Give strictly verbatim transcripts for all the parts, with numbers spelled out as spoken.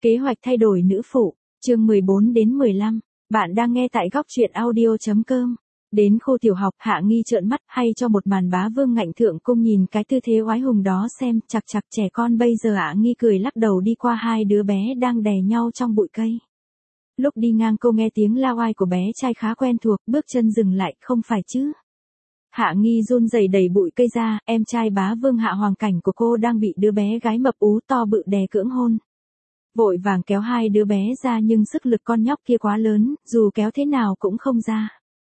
Kế hoạch thay đổi nữ phụ, chương mười bốn đến mười lăm. Bạn đang nghe tại góc truyện audio chấm com. Đến khu tiểu học, Hạ Nghi trợn mắt hay cho một màn bá vương ngạnh thượng cung nhìn cái tư thế oái hùng đó xem, chặt chặt trẻ con bây giờ. Hạ Nghi cười lắc đầu đi qua hai đứa bé đang đè nhau trong bụi cây. Lúc đi ngang cô nghe tiếng la oai của bé trai khá quen thuộc, bước chân dừng lại, không phải chứ. Hạ Nghi run rẩy đẩy bụi cây ra, em trai bá vương Hạ Hoàng Cảnh của cô đang bị đứa bé gái mập ú to bự đè cưỡng hôn. Vội vàng kéo hai đứa bé ra nhưng sức lực con nhóc kia quá lớn, dù kéo thế nào cũng không ra.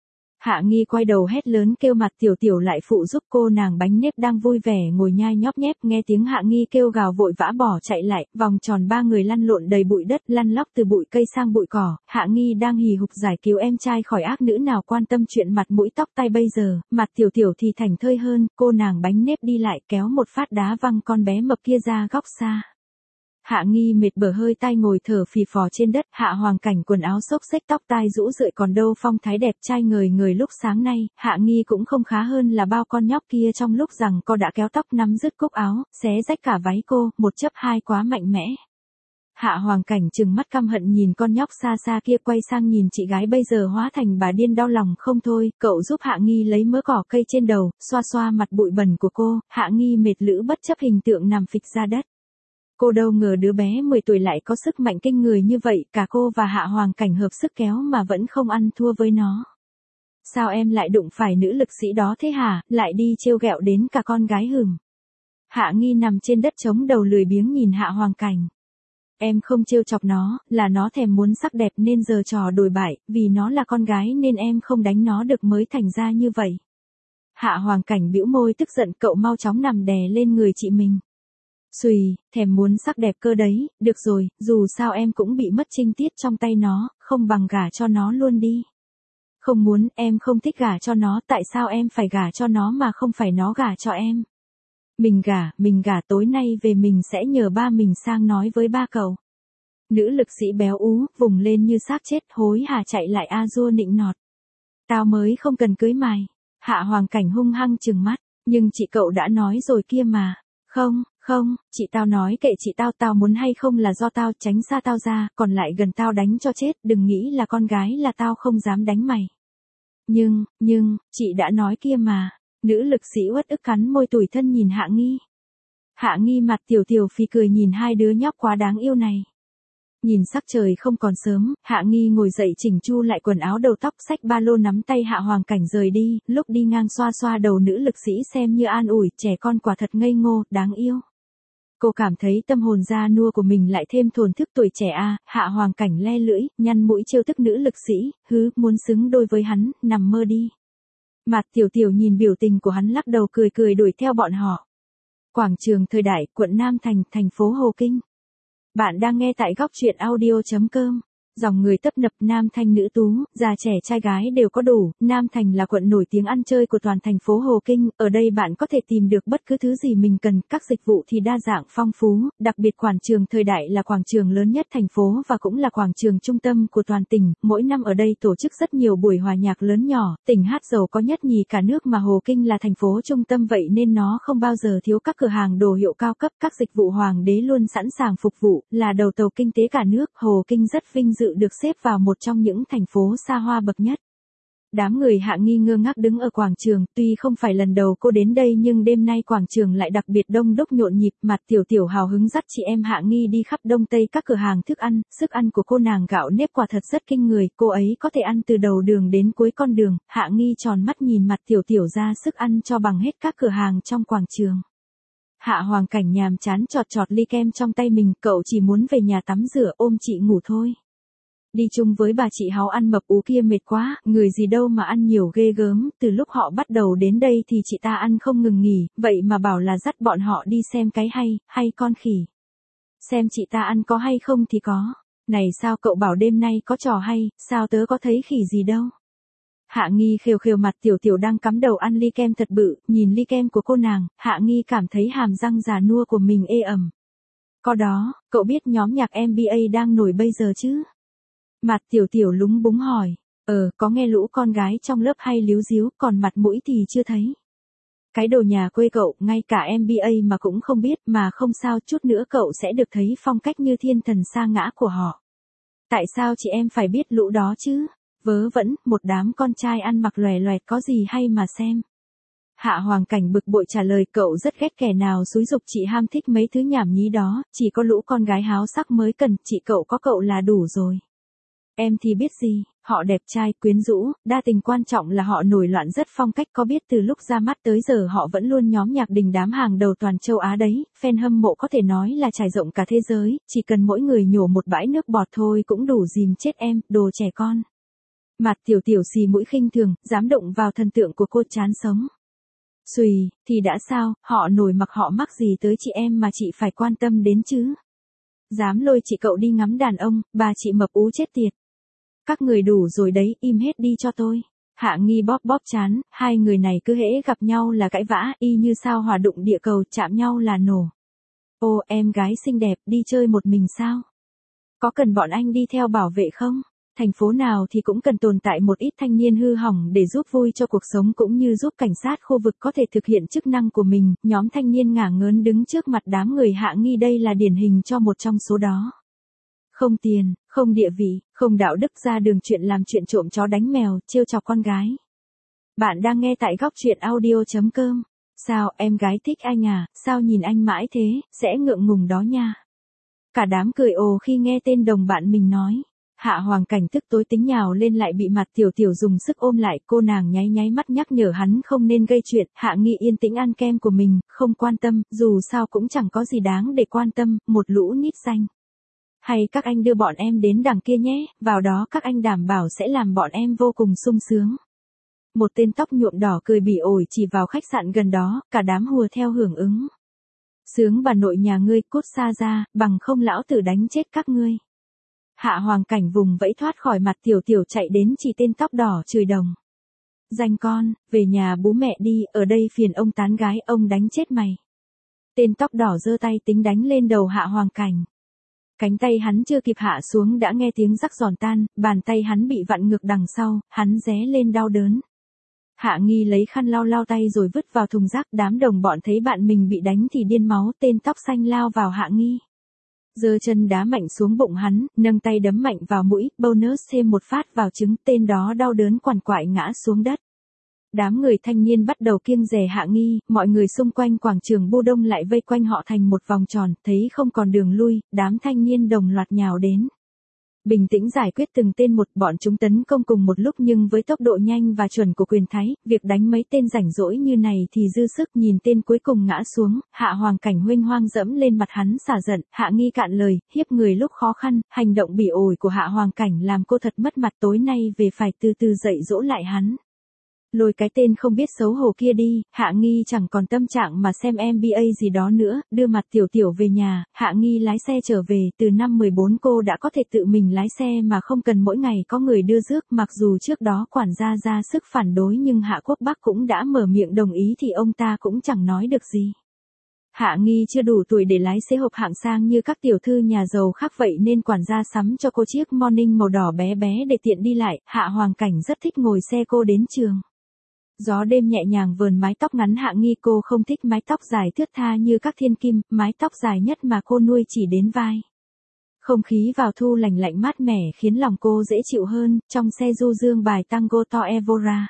Hạ Nghi quay đầu hét lớn kêu mặt Tiểu Tiểu lại phụ giúp cô. Nàng bánh nếp đang vui vẻ ngồi nhai nhóp nhép, nghe tiếng Hạ Nghi kêu gào vội vã bỏ chạy lại, vòng tròn ba người lăn lộn đầy bụi đất, lăn lóc từ bụi cây sang bụi cỏ. Hạ Nghi đang hì hục giải cứu em trai khỏi ác nữ nào quan tâm chuyện mặt mũi tóc tai bây giờ, mặt Tiểu Tiểu thì thảnh thơi hơn, cô nàng bánh nếp đi lại kéo một phát đá văng con bé mập kia ra góc xa. Hạ Nghi mệt bở hơi tai ngồi thở phì phò trên đất. Hạ Hoàng Cảnh quần áo xốc xếch tóc tai rũ rượi còn đâu phong thái đẹp trai ngời ngời lúc sáng nay. Hạ Nghi cũng không khá hơn là bao con nhóc kia, trong lúc rằng co đã kéo tóc nắm dứt cúc áo, xé rách cả váy cô, một chấp hai quá mạnh mẽ. Hạ Hoàng Cảnh trừng mắt căm hận nhìn con nhóc xa xa kia, quay sang nhìn chị gái bây giờ hóa thành bà điên đau lòng không thôi. Cậu giúp Hạ Nghi lấy mớ cỏ cây trên đầu, xoa xoa mặt bụi bẩn của cô. Hạ Nghi mệt lử bất chấp hình tượng nằm phịch ra đất. Cô đâu ngờ đứa bé mười tuổi lại có sức mạnh kinh người như vậy, cả cô và Hạ Hoàng Cảnh hợp sức kéo mà vẫn không ăn thua với nó. Sao em lại đụng phải nữ lực sĩ đó thế hả, lại đi trêu ghẹo đến cả con gái hừm. Hạ Nghi nằm trên đất chống đầu lười biếng nhìn Hạ Hoàng Cảnh. Em không trêu chọc nó, là nó thèm muốn sắc đẹp nên giờ trò đổi bại, vì nó là con gái nên em không đánh nó được mới thành ra như vậy. Hạ Hoàng Cảnh bĩu môi tức giận, cậu mau chóng nằm đè lên người chị mình. Xùi, thèm muốn sắc đẹp cơ đấy, được rồi, dù sao em cũng bị mất trinh tiết trong tay nó, không bằng gả cho nó luôn đi. Không muốn, em không thích gả cho nó, tại sao em phải gả cho nó mà không phải nó gả cho em? Mình gả, mình gả tối nay về mình sẽ nhờ ba mình sang nói với ba cậu. Nữ lực sĩ béo ú, vùng lên như xác chết, hối hả chạy lại a dua nịnh nọt. Tao mới không cần cưới mày. Hạ Hoàng Cảnh hung hăng trừng mắt, nhưng chị cậu đã nói rồi kia mà. Không, không, chị tao nói kệ chị tao, tao muốn hay không là do tao, tránh xa tao ra, còn lại gần tao đánh cho chết, đừng nghĩ là con gái là tao không dám đánh mày. Nhưng, nhưng, chị đã nói kia mà. Nữ lực sĩ uất ức cắn môi tủi thân nhìn Hạ Nghi. Hạ Nghi mặt Tiểu Tiểu phì cười nhìn hai đứa nhóc quá đáng yêu này. Nhìn sắc trời không còn sớm, Hạ Nghi ngồi dậy chỉnh chu lại quần áo đầu tóc, xách ba lô nắm tay Hạ Hoàng Cảnh rời đi, lúc đi ngang xoa xoa đầu nữ lực sĩ xem như an ủi, trẻ con quả thật ngây ngô, đáng yêu. Cô cảm thấy tâm hồn da nua của mình lại thêm thổn thức tuổi trẻ a. Hạ Hoàng Cảnh le lưỡi, nhăn mũi trêu tức nữ lực sĩ, hứ, muốn xứng đôi với hắn, nằm mơ đi. Mặt Tiểu Tiểu nhìn biểu tình của hắn lắc đầu cười cười đuổi theo bọn họ. Quảng trường Thời Đại, quận Nam Thành, thành phố Hồ Kinh. Bạn đang nghe tại góc truyện audio chấm com. Dòng người tấp nập, nam thanh nữ tú, già trẻ trai gái đều có đủ. Nam Thành là quận nổi tiếng ăn chơi của toàn thành phố Hồ Kinh, ở đây bạn có thể tìm được bất cứ thứ gì mình cần, các dịch vụ thì đa dạng phong phú, đặc biệt quảng trường Thời Đại là quảng trường lớn nhất thành phố và cũng là quảng trường trung tâm của toàn tỉnh, mỗi năm ở đây tổ chức rất nhiều buổi hòa nhạc lớn nhỏ, tỉnh hát giàu có nhất nhì cả nước mà Hồ Kinh là thành phố trung tâm vậy nên nó không bao giờ thiếu các cửa hàng đồ hiệu cao cấp, các dịch vụ hoàng đế luôn sẵn sàng phục vụ, là đầu tàu kinh tế cả nước, Hồ Kinh rất vinh dự được xếp vào một trong những thành phố xa hoa bậc nhất. Đám người Hạ Nghi ngơ ngác đứng ở quảng trường, tuy không phải lần đầu cô đến đây nhưng đêm nay quảng trường lại đặc biệt đông đúc nhộn nhịp, mặt Tiểu Tiểu hào hứng dắt chị em Hạ Nghi đi khắp đông tây các cửa hàng thức ăn, sức ăn của cô nàng gạo nếp quả thật rất kinh người, cô ấy có thể ăn từ đầu đường đến cuối con đường. Hạ Nghi tròn mắt nhìn mặt Tiểu Tiểu ra sức ăn cho bằng hết các cửa hàng trong quảng trường. Hạ Hoàng Cảnh nhàm chán chọt chọt ly kem trong tay mình, cậu chỉ muốn về nhà tắm rửa ôm chị ngủ thôi. Đi chung với bà chị háu ăn mập ú kia mệt quá, người gì đâu mà ăn nhiều ghê gớm, từ lúc họ bắt đầu đến đây thì chị ta ăn không ngừng nghỉ, vậy mà bảo là dắt bọn họ đi xem cái hay, hay con khỉ. Xem chị ta ăn có hay không thì có. Này sao cậu bảo đêm nay có trò hay, sao tớ có thấy khỉ gì đâu. Hạ Nghi khều khều mặt Tiểu Tiểu đang cắm đầu ăn ly kem thật bự, nhìn ly kem của cô nàng, Hạ Nghi cảm thấy hàm răng già nua của mình ê ẩm. Có đó, cậu biết nhóm nhạc em bê a đang nổi bây giờ chứ? Mặt Tiểu Tiểu lúng búng hỏi, ờ, có nghe lũ con gái trong lớp hay líu díu, còn mặt mũi thì chưa thấy. Cái đồ nhà quê cậu, ngay cả em bê a mà cũng không biết, mà không sao, chút nữa cậu sẽ được thấy phong cách như thiên thần sa ngã của họ. Tại sao chị em phải biết lũ đó chứ? Vớ vẩn, một đám con trai ăn mặc lòe loẹt có gì hay mà xem. Hạ Hoàng Cảnh bực bội trả lời, cậu rất ghét kẻ nào xúi giục chị ham thích mấy thứ nhảm nhí đó, chỉ có lũ con gái háo sắc mới cần, chị cậu có cậu là đủ rồi. Em thì biết gì, họ đẹp trai, quyến rũ, đa tình, quan trọng là họ nổi loạn rất phong cách, có biết từ lúc ra mắt tới giờ họ vẫn luôn nhóm nhạc đình đám hàng đầu toàn châu Á đấy, fan hâm mộ có thể nói là trải rộng cả thế giới, chỉ cần mỗi người nhổ một bãi nước bọt thôi cũng đủ dìm chết em, đồ trẻ con. Mặt Tiểu Tiểu xì mũi khinh thường, dám động vào thần tượng của cô, chán sống. Xùi, thì đã sao, họ nổi mặc họ mắc gì tới chị em mà chị phải quan tâm đến chứ? Dám lôi chị cậu đi ngắm đàn ông, bà chị mập ú chết tiệt. Các người đủ rồi đấy, im hết đi cho tôi. Hạ Nghi bóp bóp chán, hai người này cứ hễ gặp nhau là cãi vã, y như sao hỏa đụng địa cầu, chạm nhau là nổ. Ô, em gái xinh đẹp, đi chơi một mình sao? Có cần bọn anh đi theo bảo vệ không? Thành phố nào thì cũng cần tồn tại một ít thanh niên hư hỏng để giúp vui cho cuộc sống, cũng như giúp cảnh sát khu vực có thể thực hiện chức năng của mình. Nhóm thanh niên ngả ngớn đứng trước mặt đám người Hạ Nghi đây là điển hình cho một trong số đó. Không tiền, không địa vị, không đạo đức, ra đường chuyện làm chuyện trộm chó đánh mèo, trêu chọc con gái. Bạn đang nghe tại góc truyện audio chấm com. Sao, em gái thích anh à, sao nhìn anh mãi thế, sẽ ngượng ngùng đó nha. Cả đám cười ồ khi nghe tên đồng bạn mình nói. Hạ Hoàng Cảnh tức tối tính nhào lên, lại bị Mặt Tiểu Tiểu dùng sức ôm lại, cô nàng nháy nháy mắt nhắc nhở hắn không nên gây chuyện. Hạ Nghi yên tĩnh ăn kem của mình, không quan tâm, dù sao cũng chẳng có gì đáng để quan tâm, một lũ nít xanh. Hay các anh đưa bọn em đến đằng kia nhé, vào đó các anh đảm bảo sẽ làm bọn em vô cùng sung sướng. Một tên tóc nhuộm đỏ cười bỉ ổi chỉ vào khách sạn gần đó, cả đám hùa theo hưởng ứng. Sướng bà nội nhà ngươi, cút xa ra, bằng không lão tử đánh chết các ngươi. Hạ Hoàng Cảnh vùng vẫy thoát khỏi Mặt Tiểu Tiểu, chạy đến chỉ tên tóc đỏ chửi đồng. Danh con, về nhà bố mẹ đi, ở đây phiền ông tán gái, ông đánh chết mày. Tên tóc đỏ giơ tay tính đánh lên đầu Hạ Hoàng Cảnh. Cánh tay hắn chưa kịp hạ xuống đã nghe tiếng rắc giòn tan, bàn tay hắn bị vặn ngược đằng sau, hắn ré lên đau đớn. Hạ Nghi lấy khăn lau lau tay rồi vứt vào thùng rác, đám đồng bọn thấy bạn mình bị đánh thì điên máu, tên tóc xanh lao vào Hạ Nghi. Giơ chân đá mạnh xuống bụng hắn, nâng tay đấm mạnh vào mũi, bonus thêm một phát vào trứng, tên đó đau đớn quằn quại ngã xuống đất. Đám người thanh niên bắt đầu kiêng dè Hạ Nghi, mọi người xung quanh quảng trường Bu Đông lại vây quanh họ thành một vòng tròn, thấy không còn đường lui, đám thanh niên đồng loạt nhào đến. Bình tĩnh giải quyết từng tên một, bọn chúng tấn công cùng một lúc nhưng với tốc độ nhanh và chuẩn của quyền thái, việc đánh mấy tên rảnh rỗi như này thì dư sức. Nhìn tên cuối cùng ngã xuống, Hạ Hoàng Cảnh huênh hoang dẫm lên mặt hắn xả giận. Hạ Nghi cạn lời, hiếp người lúc khó khăn, hành động bỉ ổi của Hạ Hoàng Cảnh làm cô thật mất mặt, tối nay về phải từ từ dạy dỗ lại hắn. Lôi cái tên không biết xấu hổ kia đi. Hạ Nghi chẳng còn tâm trạng mà xem em bê a gì đó nữa, đưa Mặt Tiểu Tiểu về nhà. Hạ Nghi lái xe trở về, từ năm mười bốn cô đã có thể tự mình lái xe mà không cần mỗi ngày có người đưa rước, mặc dù trước đó quản gia ra sức phản đối nhưng Hạ Quốc Bắc cũng đã mở miệng đồng ý thì ông ta cũng chẳng nói được gì. Hạ Nghi chưa đủ tuổi để lái xe hộp hạng sang như các tiểu thư nhà giàu khác vậy nên quản gia sắm cho cô chiếc Morning màu đỏ bé bé để tiện đi lại. Hạ Hoàng Cảnh rất thích ngồi xe cô đến trường. Gió đêm nhẹ nhàng vờn mái tóc ngắn Hạ Nghi, cô không thích mái tóc dài thướt tha như các thiên kim, mái tóc dài nhất mà cô nuôi chỉ đến vai. Không khí vào thu lành lạnh mát mẻ khiến lòng cô dễ chịu hơn, trong xe du dương bài tango to Evora.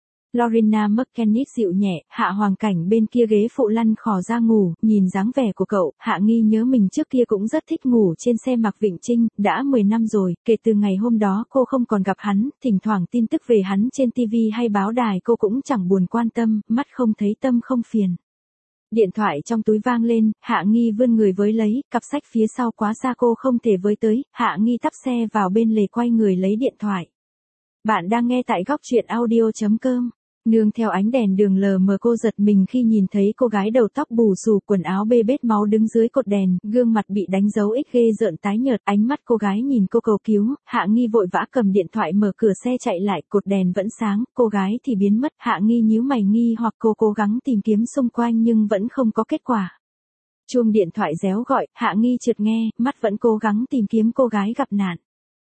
Lorena McKennitt dịu nhẹ, Hạ Hoàng Cảnh bên kia ghế phụ lăn khò ra ngủ, nhìn dáng vẻ của cậu, Hạ Nghi nhớ mình trước kia cũng rất thích ngủ trên xe Mạc Vịnh Trinh, đã mười năm rồi, kể từ ngày hôm đó cô không còn gặp hắn, thỉnh thoảng tin tức về hắn trên ti vi hay báo đài cô cũng chẳng buồn quan tâm, mắt không thấy tâm không phiền. Điện thoại trong túi vang lên, Hạ Nghi vươn người với lấy, cặp sách phía sau quá xa cô không thể với tới, Hạ Nghi tắp xe vào bên lề quay người lấy điện thoại. Bạn đang nghe tại góc truyện audio chấm com. Nương theo ánh đèn đường lờ mờ, cô giật mình khi nhìn thấy cô gái đầu tóc bù xù, quần áo bê bết máu đứng dưới cột đèn, gương mặt bị đánh dấu X ghê rợn tái nhợt, ánh mắt cô gái nhìn cô cầu cứu. Hạ Nghi vội vã cầm điện thoại mở cửa xe chạy lại, cột đèn vẫn sáng, cô gái thì biến mất. Hạ Nghi nhíu mày nghi hoặc cô cố gắng tìm kiếm xung quanh nhưng vẫn không có kết quả. Chuông điện thoại réo gọi, Hạ Nghi chợt nghe, mắt vẫn cố gắng tìm kiếm cô gái gặp nạn.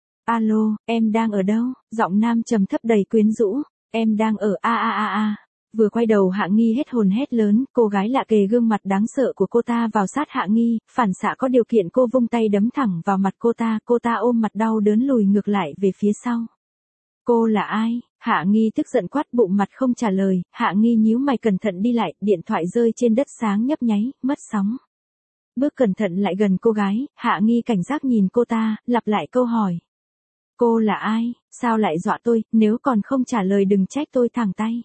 Alo, em đang ở đâu? Giọng nam trầm thấp đầy quyến rũ. Em đang ở a a a a. Vừa quay đầu Hạ Nghi hết hồn hét lớn, cô gái lạ kề gương mặt đáng sợ của cô ta vào sát Hạ Nghi, phản xạ có điều kiện cô vung tay đấm thẳng vào mặt cô ta, cô ta ôm mặt đau đớn lùi ngược lại về phía sau. Cô là ai? Hạ Nghi tức giận quát, bụng mặt không trả lời, Hạ Nghi nhíu mày cẩn thận đi lại, điện thoại rơi trên đất sáng nhấp nháy, mất sóng. Bước cẩn thận lại gần cô gái, Hạ Nghi cảnh giác nhìn cô ta, lặp lại câu hỏi. Cô là ai? Sao lại dọa tôi, nếu còn không trả lời đừng trách tôi thẳng tay.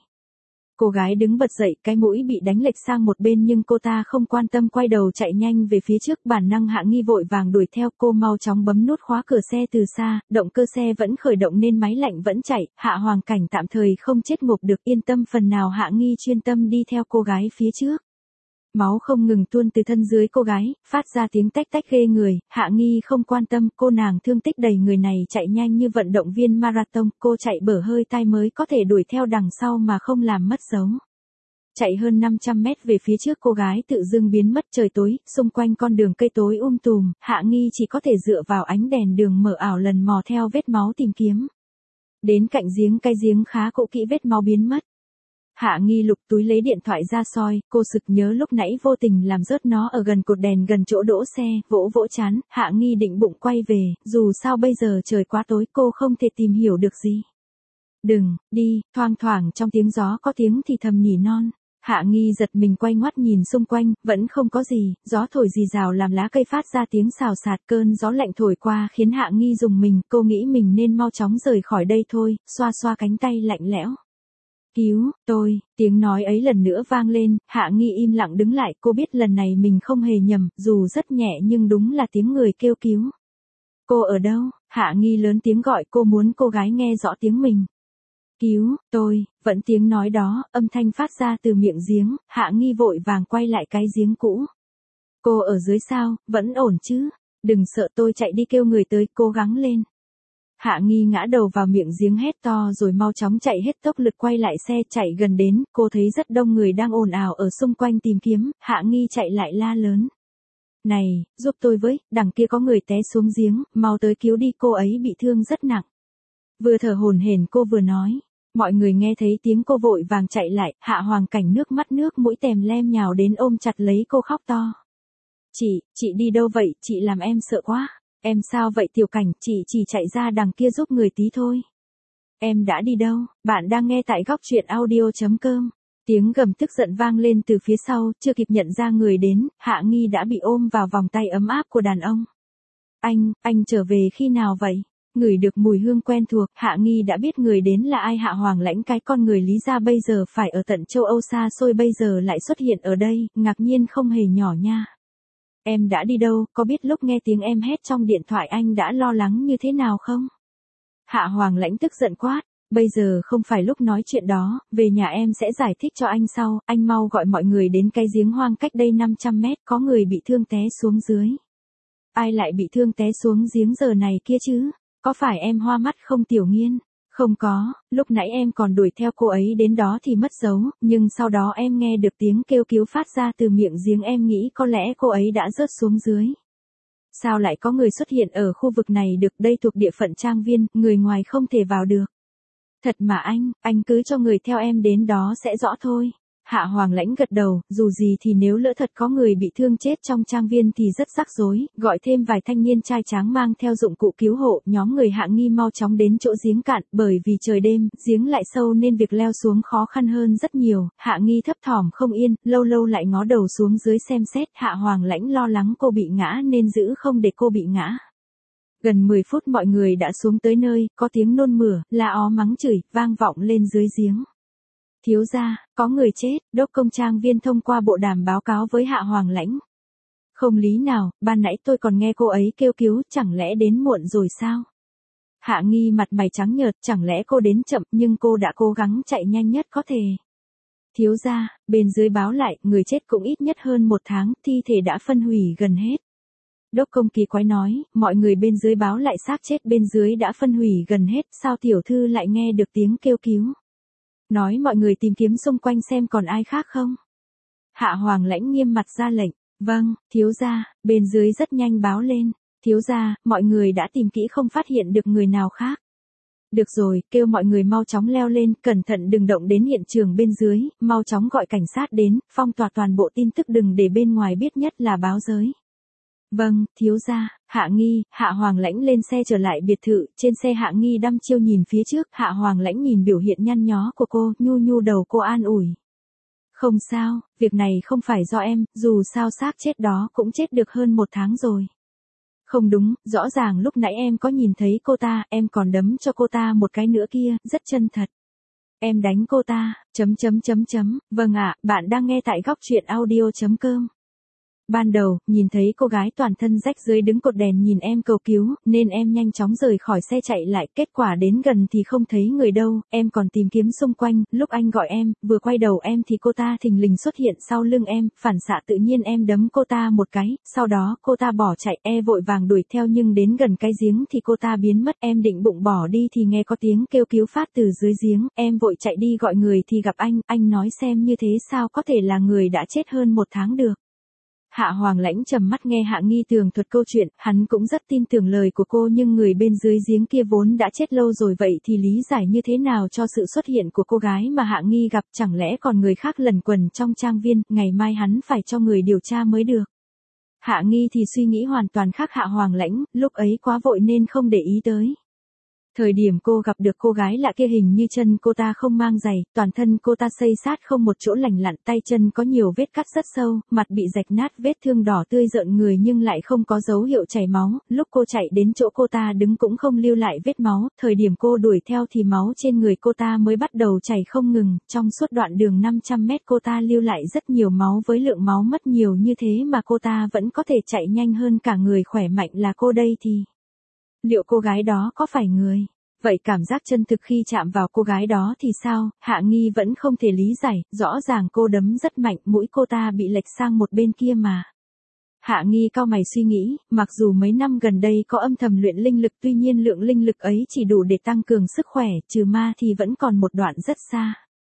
Cô gái đứng bật dậy, cái mũi bị đánh lệch sang một bên nhưng cô ta không quan tâm, quay đầu chạy nhanh về phía trước, bản năng Hạ Nghi vội vàng đuổi theo, cô mau chóng bấm nút khóa cửa xe từ xa, động cơ xe vẫn khởi động nên máy lạnh vẫn chạy, Hạ Hoàng Cảnh tạm thời không chết ngộp được, yên tâm phần nào Hạ Nghi chuyên tâm đi theo cô gái phía trước. Máu không ngừng tuôn từ thân dưới cô gái, phát ra tiếng tách tách ghê người, Hạ Nghi không quan tâm, cô nàng thương tích đầy người này chạy nhanh như vận động viên marathon, cô chạy bở hơi tai mới có thể đuổi theo đằng sau mà không làm mất dấu. Chạy hơn năm trăm mét về phía trước cô gái tự dưng biến mất, trời tối, xung quanh con đường cây tối um tùm, Hạ Nghi chỉ có thể dựa vào ánh đèn đường mờ ảo lần mò theo vết máu tìm kiếm. Đến cạnh giếng, cái giếng khá cũ kỹ, vết máu biến mất. Hạ Nghi lục túi lấy điện thoại ra soi, cô sực nhớ lúc nãy vô tình làm rớt nó ở gần cột đèn gần chỗ đỗ xe, vỗ vỗ chán, Hạ Nghi định bụng quay về, dù sao bây giờ trời quá tối cô không thể tìm hiểu được gì. Đừng, đi, thoang thoảng trong tiếng gió có tiếng thì thầm nhỉ non. Hạ Nghi giật mình quay ngoắt nhìn xung quanh, vẫn không có gì, gió thổi rì rào làm lá cây phát ra tiếng xào xạc, cơn gió lạnh thổi qua khiến Hạ Nghi rùng mình, cô nghĩ mình nên mau chóng rời khỏi đây thôi, xoa xoa cánh tay lạnh lẽo. Cứu, tôi, tiếng nói ấy lần nữa vang lên, Hạ Nghi im lặng đứng lại, cô biết lần này mình không hề nhầm, dù rất nhẹ nhưng đúng là tiếng người kêu cứu. Cô ở đâu? Hạ Nghi lớn tiếng gọi, cô muốn cô gái nghe rõ tiếng mình. Cứu, tôi, vẫn tiếng nói đó, âm thanh phát ra từ miệng giếng, Hạ Nghi vội vàng quay lại cái giếng cũ. Cô ở dưới sao, vẫn ổn chứ? Đừng sợ, tôi chạy đi kêu người tới, cố gắng lên. Hạ Nghi ngã đầu vào miệng giếng hét to rồi mau chóng chạy hết tốc lực quay lại xe, chạy gần đến, cô thấy rất đông người đang ồn ào ở xung quanh tìm kiếm, Hạ Nghi chạy lại la lớn. Này, giúp tôi với, đằng kia có người té xuống giếng, mau tới cứu đi, cô ấy bị thương rất nặng. Vừa thở hổn hển cô vừa nói. Mọi người nghe thấy tiếng cô vội vàng chạy lại, Hạ Hoàng Cảnh nước mắt nước mũi tèm lem nhào đến ôm chặt lấy cô khóc to. Chị, chị đi đâu vậy, chị làm em sợ quá. Em sao vậy Tiểu Cảnh, chị chỉ chạy ra đằng kia giúp người tí thôi. Em đã đi đâu? Bạn đang nghe tại góc truyện audio chấm com. Tiếng gầm tức giận vang lên từ phía sau, chưa kịp nhận ra người đến, Hạ Nghi đã bị ôm vào vòng tay ấm áp của đàn ông. Anh, anh trở về khi nào vậy? Ngửi được mùi hương quen thuộc, Hạ Nghi đã biết người đến là ai. Hạ Hoàng Lãnh, cái con người lý ra bây giờ phải ở tận châu Âu xa xôi bây giờ lại xuất hiện ở đây, ngạc nhiên không hề nhỏ nha. Em đã đi đâu, có biết lúc nghe tiếng em hét trong điện thoại anh đã lo lắng như thế nào không? Hạ Hoàng Lãnh tức giận quát, bây giờ không phải lúc nói chuyện đó, về nhà em sẽ giải thích cho anh sau, anh mau gọi mọi người đến cái giếng hoang cách đây năm trăm mét, có người bị thương té xuống dưới. Ai lại bị thương té xuống giếng giờ này kia chứ? Có phải em hoa mắt không Tiểu Nghiên? Không có, lúc nãy em còn đuổi theo cô ấy đến đó thì mất dấu, nhưng sau đó em nghe được tiếng kêu cứu phát ra từ miệng giếng, em nghĩ có lẽ cô ấy đã rớt xuống dưới. Sao lại có người xuất hiện ở khu vực này được, đây thuộc địa phận trang viên, người ngoài không thể vào được. Thật mà anh, anh cứ cho người theo em đến đó sẽ rõ thôi. Hạ Hoàng Lãnh gật đầu, dù gì thì nếu lỡ thật có người bị thương chết trong trang viên thì rất rắc rối, gọi thêm vài thanh niên trai tráng mang theo dụng cụ cứu hộ, nhóm người Hạ Nghi mau chóng đến chỗ giếng cạn, bởi vì trời đêm, giếng lại sâu nên việc leo xuống khó khăn hơn rất nhiều, Hạ Nghi thấp thỏm không yên, lâu lâu lại ngó đầu xuống dưới xem xét, Hạ Hoàng Lãnh lo lắng cô bị ngã nên giữ không để cô bị ngã. Gần mười phút mọi người đã xuống tới nơi, có tiếng nôn mửa, la ó mắng chửi, vang vọng lên dưới giếng. Thiếu gia, có người chết, đốc công trang viên thông qua bộ đàm báo cáo với Hạ Hoàng Lãnh. Không lý nào, ban nãy tôi còn nghe cô ấy kêu cứu, chẳng lẽ đến muộn rồi sao? Hạ Nghi mặt mày trắng nhợt, chẳng lẽ cô đến chậm, nhưng cô đã cố gắng chạy nhanh nhất có thể. Thiếu gia, bên dưới báo lại, người chết cũng ít nhất hơn một tháng, thi thể đã phân hủy gần hết. Đốc công kỳ quái nói, mọi người bên dưới báo lại xác chết bên dưới đã phân hủy gần hết, sao tiểu thư lại nghe được tiếng kêu cứu? Nói mọi người tìm kiếm xung quanh xem còn ai khác không. Hạ Hoàng Lãnh nghiêm mặt ra lệnh, vâng, thiếu gia, bên dưới rất nhanh báo lên, thiếu gia, mọi người đã tìm kỹ không phát hiện được người nào khác. Được rồi, kêu mọi người mau chóng leo lên, cẩn thận đừng động đến hiện trường bên dưới, mau chóng gọi cảnh sát đến, phong tỏa toàn bộ tin tức đừng để bên ngoài biết, nhất là báo giới. Vâng, thiếu gia. Hạ Nghi, Hạ Hoàng Lãnh lên xe trở lại biệt thự, trên xe Hạ Nghi đăm chiêu nhìn phía trước, Hạ Hoàng Lãnh nhìn biểu hiện nhăn nhó của cô, nhu nhu đầu cô an ủi. Không sao, việc này không phải do em, dù sao xác chết đó cũng chết được hơn một tháng rồi. Không đúng, rõ ràng lúc nãy em có nhìn thấy cô ta, em còn đấm cho cô ta một cái nữa kia, rất chân thật. Em đánh cô ta, chấm chấm chấm chấm, vâng ạ, bạn đang nghe tại góc truyện audio chấm com. Ban đầu, nhìn thấy cô gái toàn thân rách dưới đứng cột đèn nhìn em cầu cứu, nên em nhanh chóng rời khỏi xe chạy lại, kết quả đến gần thì không thấy người đâu, em còn tìm kiếm xung quanh, lúc anh gọi em, vừa quay đầu em thì cô ta thình lình xuất hiện sau lưng em, phản xạ tự nhiên em đấm cô ta một cái, sau đó cô ta bỏ chạy, e vội vàng đuổi theo nhưng đến gần cái giếng thì cô ta biến mất, em định bụng bỏ đi thì nghe có tiếng kêu cứu phát từ dưới giếng, em vội chạy đi gọi người thì gặp anh, anh nói xem như thế sao có thể là người đã chết hơn một tháng được. Hạ Hoàng Lãnh trầm mắt nghe Hạ Nghi tường thuật câu chuyện, hắn cũng rất tin tưởng lời của cô nhưng người bên dưới giếng kia vốn đã chết lâu rồi, vậy thì lý giải như thế nào cho sự xuất hiện của cô gái mà Hạ Nghi gặp, chẳng lẽ còn người khác lẩn quẩn trong trang viên, ngày mai hắn phải cho người điều tra mới được. Hạ Nghi thì suy nghĩ hoàn toàn khác Hạ Hoàng Lãnh, lúc ấy quá vội nên không để ý tới. Thời điểm cô gặp được cô gái lạ kia hình như chân cô ta không mang giày, toàn thân cô ta xây sát không một chỗ lành lặn, tay chân có nhiều vết cắt rất sâu, mặt bị rạch nát, vết thương đỏ tươi rợn người nhưng lại không có dấu hiệu chảy máu, lúc cô chạy đến chỗ cô ta đứng cũng không lưu lại vết máu, thời điểm cô đuổi theo thì máu trên người cô ta mới bắt đầu chảy không ngừng, trong suốt đoạn đường năm trăm mét cô ta lưu lại rất nhiều máu, với lượng máu mất nhiều như thế mà cô ta vẫn có thể chạy nhanh hơn cả người khỏe mạnh là cô đây thì... Liệu cô gái đó có phải người? Vậy cảm giác chân thực khi chạm vào cô gái đó thì sao? Hạ Nghi vẫn không thể lý giải, rõ ràng cô đấm rất mạnh, mũi cô ta bị lệch sang một bên kia mà. Hạ Nghi cau mày suy nghĩ, mặc dù mấy năm gần đây có âm thầm luyện linh lực, tuy nhiên lượng linh lực ấy chỉ đủ để tăng cường sức khỏe, trừ ma thì vẫn còn một đoạn rất xa.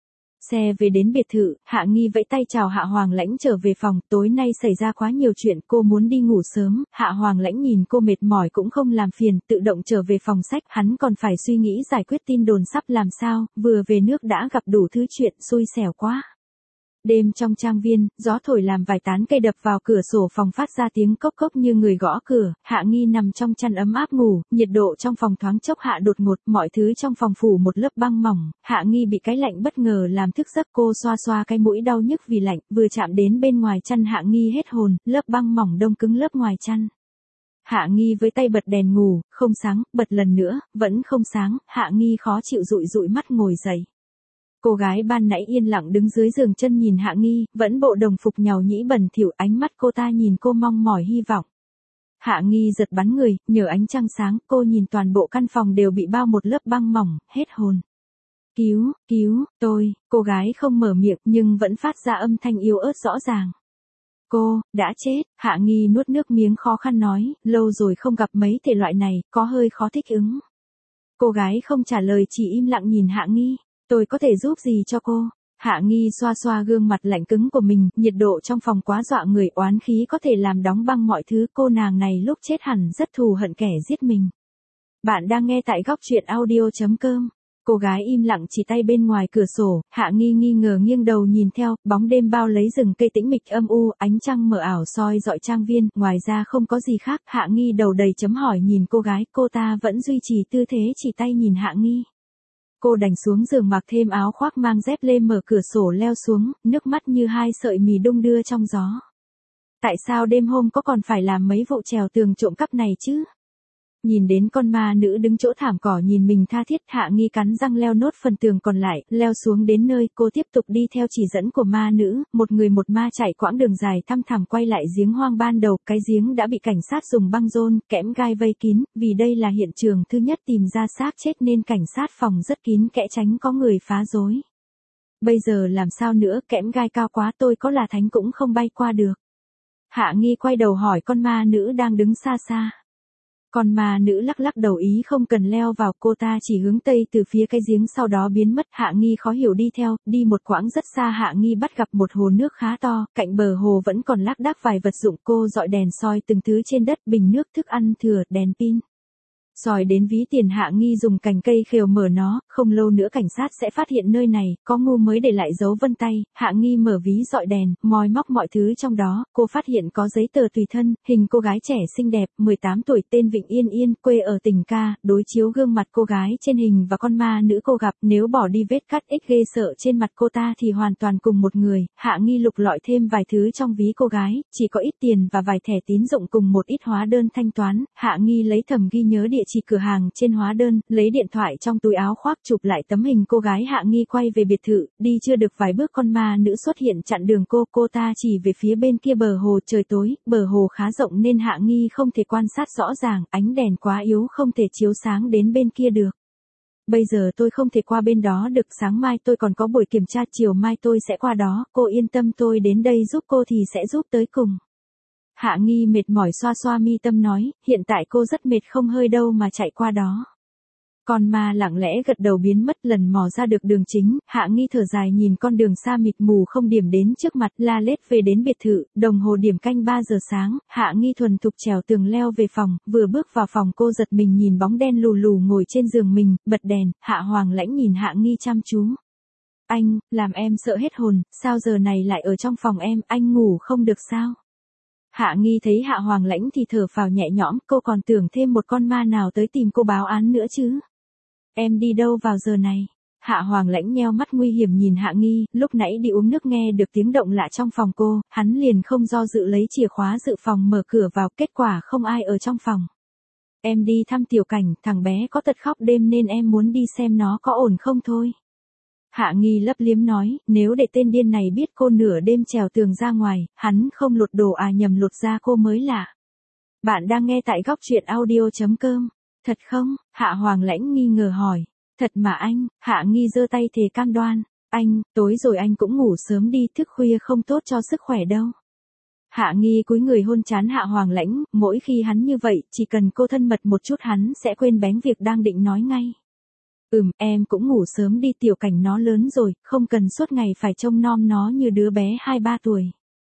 Xe về đến biệt thự, Hạ Nghi vẫy tay chào Hạ Hoàng Lãnh trở về phòng, tối nay xảy ra quá nhiều chuyện, cô muốn đi ngủ sớm, Hạ Hoàng Lãnh nhìn cô mệt mỏi cũng không làm phiền, tự động trở về phòng sách, hắn còn phải suy nghĩ giải quyết tin đồn sắp làm sao, vừa về nước đã gặp đủ thứ chuyện, xui xẻo quá. Đêm trong trang viên, gió thổi làm vài tán cây đập vào cửa sổ phòng phát ra tiếng cốc cốc như người gõ cửa, Hạ Nghi nằm trong chăn ấm áp ngủ, nhiệt độ trong phòng thoáng chốc hạ đột ngột, mọi thứ trong phòng phủ một lớp băng mỏng, Hạ Nghi bị cái lạnh bất ngờ làm thức giấc, cô xoa xoa cái mũi đau nhức vì lạnh, vừa chạm đến bên ngoài chăn Hạ Nghi hết hồn, lớp băng mỏng đông cứng lớp ngoài chăn. Hạ Nghi với tay bật đèn ngủ, không sáng, bật lần nữa, vẫn không sáng, Hạ Nghi khó chịu dụi dụi mắt ngồi dậy. Cô gái ban nãy yên lặng đứng dưới giường chân nhìn Hạ Nghi, vẫn bộ đồng phục nhàu nhĩ bẩn thỉu, ánh mắt cô ta nhìn cô mong mỏi hy vọng. Hạ Nghi giật bắn người, nhờ ánh trăng sáng, cô nhìn toàn bộ căn phòng đều bị bao một lớp băng mỏng, hết hồn. Cứu, cứu, tôi, cô gái không mở miệng nhưng vẫn phát ra âm thanh yếu ớt rõ ràng. Cô, đã chết, Hạ Nghi nuốt nước miếng khó khăn nói, lâu rồi không gặp mấy thể loại này, có hơi khó thích ứng. Cô gái không trả lời chỉ im lặng nhìn Hạ Nghi. Tôi có thể giúp gì cho cô? Hạ Nghi xoa xoa gương mặt lạnh cứng của mình, nhiệt độ trong phòng quá dọa người, oán khí có thể làm đóng băng mọi thứ, cô nàng này lúc chết hẳn rất thù hận kẻ giết mình. Bạn đang nghe tại góc truyện audio chấm com. Cô gái im lặng chỉ tay bên ngoài cửa sổ, Hạ Nghi nghi ngờ nghiêng đầu nhìn theo, bóng đêm bao lấy rừng cây tĩnh mịch âm u, ánh trăng mờ ảo soi dọi trang viên, ngoài ra không có gì khác, Hạ Nghi đầu đầy chấm hỏi nhìn cô gái, cô ta vẫn duy trì tư thế chỉ tay nhìn Hạ Nghi. Cô đành xuống giường mặc thêm áo khoác mang dép lê mở cửa sổ leo xuống, nước mắt như hai sợi mì đung đưa trong gió. Tại sao đêm hôm có còn phải làm mấy vụ trèo tường trộm cắp này chứ? Nhìn đến con ma nữ đứng chỗ thảm cỏ nhìn mình tha thiết, Hạ Nghi cắn răng leo nốt phần tường còn lại, leo xuống đến nơi, cô tiếp tục đi theo chỉ dẫn của ma nữ, một người một ma chạy quãng đường dài thăm thẳm quay lại giếng hoang ban đầu, cái giếng đã bị cảnh sát dùng băng rôn, kẽm gai vây kín, vì đây là hiện trường thứ nhất tìm ra xác chết nên cảnh sát phòng rất kín kẽ tránh có người phá rối. Bây giờ làm sao nữa, kẽm gai cao quá, tôi có là thánh cũng không bay qua được. Hạ Nghi quay đầu hỏi con ma nữ đang đứng xa xa. Con ma nữ lắc lắc đầu ý không cần leo vào, cô ta chỉ hướng tây từ phía cái giếng sau đó biến mất. Hạ Nghi khó hiểu đi theo, đi một quãng rất xa Hạ Nghi bắt gặp một hồ nước khá to, cạnh bờ hồ vẫn còn lác đác vài vật dụng, cô dọi đèn soi từng thứ trên đất, bình nước, thức ăn thừa, đèn pin. Sòi đến ví tiền Hạ Nghi dùng cành cây khều mở nó, không lâu nữa cảnh sát sẽ phát hiện nơi này, có ngu mới để lại dấu vân tay. Hạ Nghi mở ví dọi đèn, moi móc mọi thứ trong đó, cô phát hiện có giấy tờ tùy thân, hình cô gái trẻ xinh đẹp, mười tám tuổi, tên Vịnh Yên Yên, quê ở tỉnh Ca, đối chiếu gương mặt cô gái trên hình và con ma nữ cô gặp, nếu bỏ đi vết cắt ích ghê sợ trên mặt cô ta thì hoàn toàn cùng một người. Hạ Nghi lục lọi thêm vài thứ trong ví cô gái, chỉ có ít tiền và vài thẻ tín dụng cùng một ít hóa đơn thanh toán. Hạ Nghi lấy thầm ghi nhớ địa chỉ cửa hàng trên hóa đơn, lấy điện thoại trong túi áo khoác chụp lại tấm hình cô gái. Hạ Nghi quay về biệt thự, đi chưa được vài bước con ma nữ xuất hiện chặn đường cô, cô ta chỉ về phía bên kia bờ hồ. Trời tối, bờ hồ khá rộng nên Hạ Nghi không thể quan sát rõ ràng, ánh đèn quá yếu không thể chiếu sáng đến bên kia được. Bây giờ tôi không thể qua bên đó được, sáng mai tôi còn có buổi kiểm tra, chiều mai tôi sẽ qua đó, cô yên tâm, tôi đến đây giúp cô thì sẽ giúp tới cùng. Hạ Nghi mệt mỏi xoa xoa mi tâm nói, hiện tại cô rất mệt, không hơi đâu mà chạy qua đó. Con ma lặng lẽ gật đầu biến mất. Lần mò ra được đường chính, Hạ Nghi thở dài nhìn con đường xa mịt mù không điểm đến trước mặt, la lết về đến biệt thự. Đồng hồ điểm canh ba giờ sáng, Hạ Nghi thuần thục trèo tường leo về phòng, vừa bước vào phòng cô giật mình nhìn bóng đen lù lù ngồi trên giường mình, bật đèn. Hạ Hoàng Lãnh nhìn Hạ Nghi chăm chú. Anh, làm em sợ hết hồn, sao giờ này lại ở trong phòng em, anh ngủ không được sao? Hạ Nghi thấy Hạ Hoàng Lãnh thì thở phào nhẹ nhõm, cô còn tưởng thêm một con ma nào tới tìm cô báo án nữa chứ. Em đi đâu vào giờ này? Hạ Hoàng Lãnh nheo mắt nguy hiểm nhìn Hạ Nghi, lúc nãy đi uống nước nghe được tiếng động lạ trong phòng cô, hắn liền không do dự lấy chìa khóa dự phòng mở cửa vào, kết quả không ai ở trong phòng. Em đi thăm Tiểu Cảnh, thằng bé có tật khóc đêm nên em muốn đi xem nó có ổn không thôi. Hạ Nghi lấp liếm nói, nếu để tên điên này biết cô nửa đêm trèo tường ra ngoài, hắn không lột đồ à, nhầm lột da cô mới lạ. Bạn đang nghe tại góc truyện audio chấm com. Thật không? Hạ Hoàng Lãnh nghi ngờ hỏi. Thật mà anh. Hạ Nghi giơ tay thề cam đoan. Anh, tối rồi anh cũng ngủ sớm đi, thức khuya không tốt cho sức khỏe đâu. Hạ Nghi cúi người hôn trán Hạ Hoàng Lãnh, mỗi khi hắn như vậy, chỉ cần cô thân mật một chút hắn sẽ quên bén việc đang định nói ngay. Ừm, em cũng ngủ sớm đi, Tiểu Cảnh nó lớn rồi, không cần suốt ngày phải trông nom nó như đứa bé hai ba tuổi.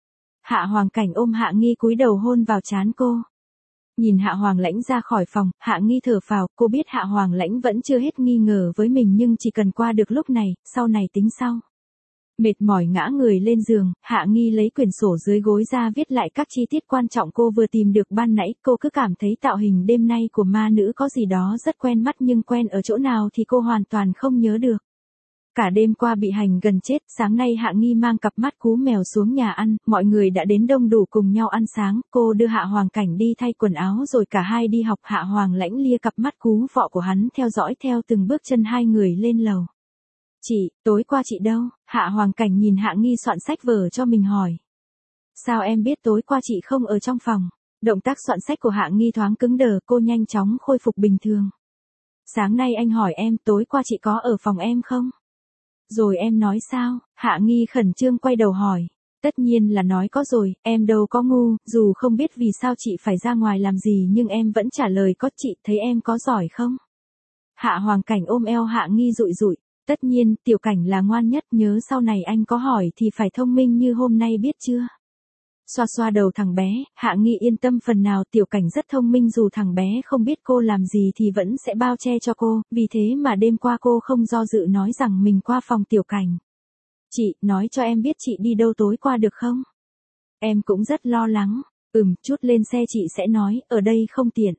Hạ Hoàng Cảnh ôm Hạ Nghi cúi đầu hôn vào trán cô. Nhìn Hạ Hoàng Lãnh ra khỏi phòng, Hạ Nghi thở phào, cô biết Hạ Hoàng Lãnh vẫn chưa hết nghi ngờ với mình nhưng chỉ cần qua được lúc này, sau này tính sau. Mệt mỏi ngã người lên giường, Hạ Nghi lấy quyển sổ dưới gối ra viết lại các chi tiết quan trọng cô vừa tìm được ban nãy. Cô cứ cảm thấy tạo hình đêm nay của ma nữ có gì đó rất quen mắt nhưng quen ở chỗ nào thì cô hoàn toàn không nhớ được. Cả đêm qua bị hành gần chết, sáng nay Hạ Nghi mang cặp mắt cú mèo xuống nhà ăn, mọi người đã đến đông đủ cùng nhau ăn sáng, cô đưa Hạ Hoàng Cảnh đi thay quần áo rồi cả hai đi học. Hạ Hoàng Lãnh lia cặp mắt cú vọ của hắn theo dõi theo từng bước chân hai người lên lầu. Chị, tối qua chị đâu? Hạ Hoàng Cảnh nhìn Hạ Nghi soạn sách vở cho mình hỏi. Sao em biết tối qua chị không ở trong phòng? Động tác soạn sách của Hạ Nghi thoáng cứng đờ, cô nhanh chóng khôi phục bình thường. Sáng nay anh hỏi em tối qua chị có ở phòng em không? Rồi em nói sao? Hạ Nghi khẩn trương quay đầu hỏi. Tất nhiên là nói có rồi, em đâu có ngu, dù không biết vì sao chị phải ra ngoài làm gì nhưng em vẫn trả lời có. Chị thấy em có giỏi không? Hạ Hoàng Cảnh ôm eo Hạ Nghi dụi dụi. Tất nhiên, Tiểu Cảnh là ngoan nhất, nhớ sau này anh có hỏi thì phải thông minh như hôm nay biết chưa? Xoa xoa đầu thằng bé, Hạ Nghi yên tâm phần nào. Tiểu Cảnh rất thông minh, dù thằng bé không biết cô làm gì thì vẫn sẽ bao che cho cô, vì thế mà đêm qua cô không do dự nói rằng mình qua phòng Tiểu Cảnh. Chị, nói cho em biết chị đi đâu tối qua được không? Em cũng rất lo lắng. Ừm, chút lên xe chị sẽ nói, ở đây không tiện.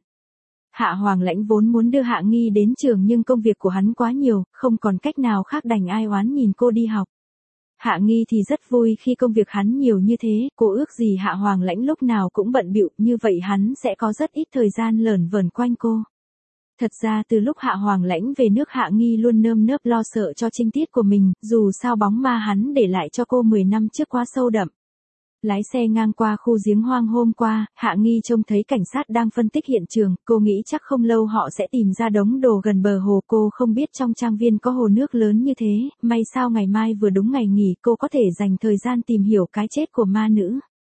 Hạ Hoàng Lãnh vốn muốn đưa Hạ Nghi đến trường nhưng công việc của hắn quá nhiều, không còn cách nào khác đành ai oán nhìn cô đi học. Hạ Nghi thì rất vui khi công việc hắn nhiều như thế, cô ước gì Hạ Hoàng Lãnh lúc nào cũng bận bịu, như vậy hắn sẽ có rất ít thời gian lởn vởn quanh cô. Thật ra từ lúc Hạ Hoàng Lãnh về nước Hạ Nghi luôn nơm nớp lo sợ cho trinh tiết của mình, dù sao bóng ma hắn để lại cho cô mười năm trước quá sâu đậm. Lái xe ngang qua khu giếng hoang hôm qua, Hạ Nghi trông thấy cảnh sát đang phân tích hiện trường, cô nghĩ chắc không lâu họ sẽ tìm ra đống đồ gần bờ hồ. Cô không biết trong trang viên có hồ nước lớn như thế, may sao ngày mai vừa đúng ngày nghỉ cô có thể dành thời gian tìm hiểu cái chết của ma nữ.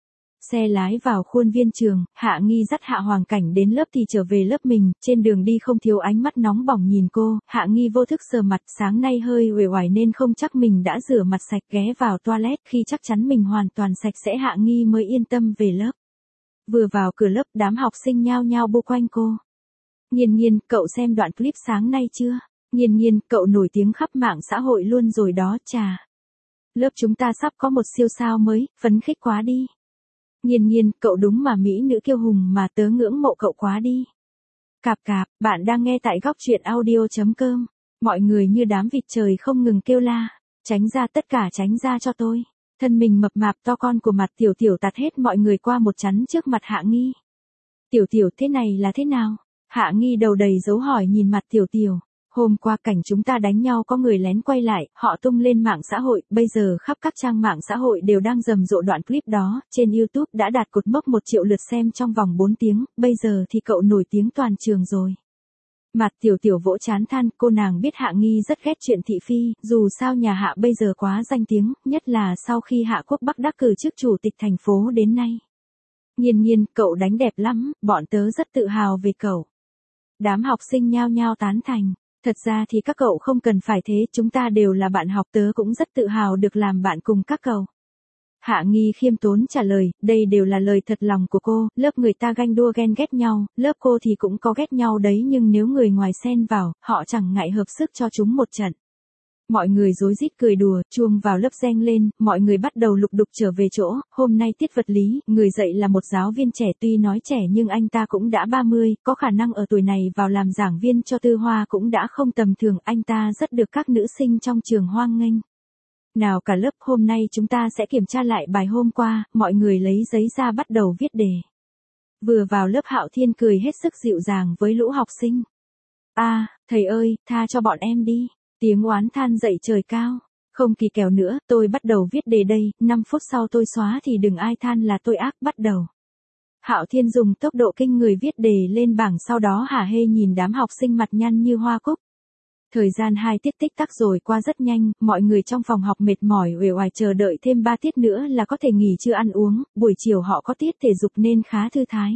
Xe lái vào khuôn viên trường, Hạ Nghi dắt Hạ Hoàng Cảnh đến lớp thì trở về lớp mình, trên đường đi không thiếu ánh mắt nóng bỏng nhìn cô. Hạ Nghi vô thức sờ mặt, sáng nay hơi uể oải nên không chắc mình đã rửa mặt sạch, ghé vào toilet, khi chắc chắn mình hoàn toàn sạch sẽ Hạ Nghi mới yên tâm về lớp. Vừa vào cửa lớp, đám học sinh nhao nhao bu quanh cô. Nhiên Nhiên, cậu xem đoạn clip sáng nay chưa? Nhiên Nhiên, cậu nổi tiếng khắp mạng xã hội luôn rồi đó, chà. Lớp chúng ta sắp có một siêu sao mới, phấn khích quá đi. Nhiên Nhiên, cậu đúng mà mỹ nữ kiêu hùng mà tớ ngưỡng mộ cậu quá đi. Cạp cạp, bạn đang nghe tại góc truyện audio.com. Mọi người như đám vịt trời không ngừng kêu la. Tránh ra, tất cả tránh ra cho tôi. Thân mình mập mạp to con của mặt Tiểu Tiểu tạt hết mọi người qua một chắn trước mặt Hạ Nghi. Tiểu Tiểu, thế này là thế nào? Hạ Nghi đầu đầy dấu hỏi nhìn mặt Tiểu Tiểu. Hôm qua cảnh chúng ta đánh nhau có người lén quay lại, họ tung lên mạng xã hội, bây giờ khắp các trang mạng xã hội đều đang rầm rộ đoạn clip đó, trên YouTube đã đạt cột mốc một triệu lượt xem trong vòng bốn tiếng, bây giờ thì cậu nổi tiếng toàn trường rồi. Mặt Tiểu Tiểu vỗ chán than, cô nàng biết Hạ Nghi rất ghét chuyện thị phi, dù sao nhà Hạ bây giờ quá danh tiếng, nhất là sau khi Hạ Quốc Bắc đắc cử chức chủ tịch thành phố đến nay. Nhiên Nhiên, cậu đánh đẹp lắm, bọn tớ rất tự hào về cậu. Đám học sinh nhao nhao tán thành. Thật ra thì các cậu không cần phải thế, chúng ta đều là bạn học, tớ cũng rất tự hào được làm bạn cùng các cậu. Hạ Nghi khiêm tốn trả lời, đây đều là lời thật lòng của cô, lớp người ta ganh đua ghen ghét nhau, lớp cô thì cũng có ghét nhau đấy, nhưng nếu người ngoài xen vào, họ chẳng ngại hợp sức cho chúng một trận. Mọi người rối rít cười đùa, chuông vào lớp reng lên, mọi người bắt đầu lục đục trở về chỗ, hôm nay tiết vật lý, người dạy là một giáo viên trẻ, tuy nói trẻ nhưng anh ta cũng đã ba mươi, có khả năng ở tuổi này vào làm giảng viên cho Tư Hoa cũng đã không tầm thường, anh ta rất được các nữ sinh trong trường hoan nghênh. Nào cả lớp, hôm nay chúng ta sẽ kiểm tra lại bài hôm qua, mọi người lấy giấy ra bắt đầu viết đề. Vừa vào lớp Hạo Thiên cười hết sức dịu dàng với lũ học sinh. A, à, thầy ơi, tha cho bọn em đi. Tiếng oán than dậy trời cao. Không kỳ kèo nữa, tôi bắt đầu viết đề đây, năm phút sau tôi xóa thì đừng ai than là tôi ác, bắt đầu. Hạo Thiên dùng tốc độ kinh người viết đề lên bảng, sau đó hả hê nhìn đám học sinh mặt nhăn như hoa cúc. Thời gian hai tiết tích tắc rồi qua rất nhanh, mọi người trong phòng học mệt mỏi uể oải chờ đợi thêm ba tiết nữa là có thể nghỉ trưa ăn uống, buổi chiều họ có tiết thể dục nên khá thư thái.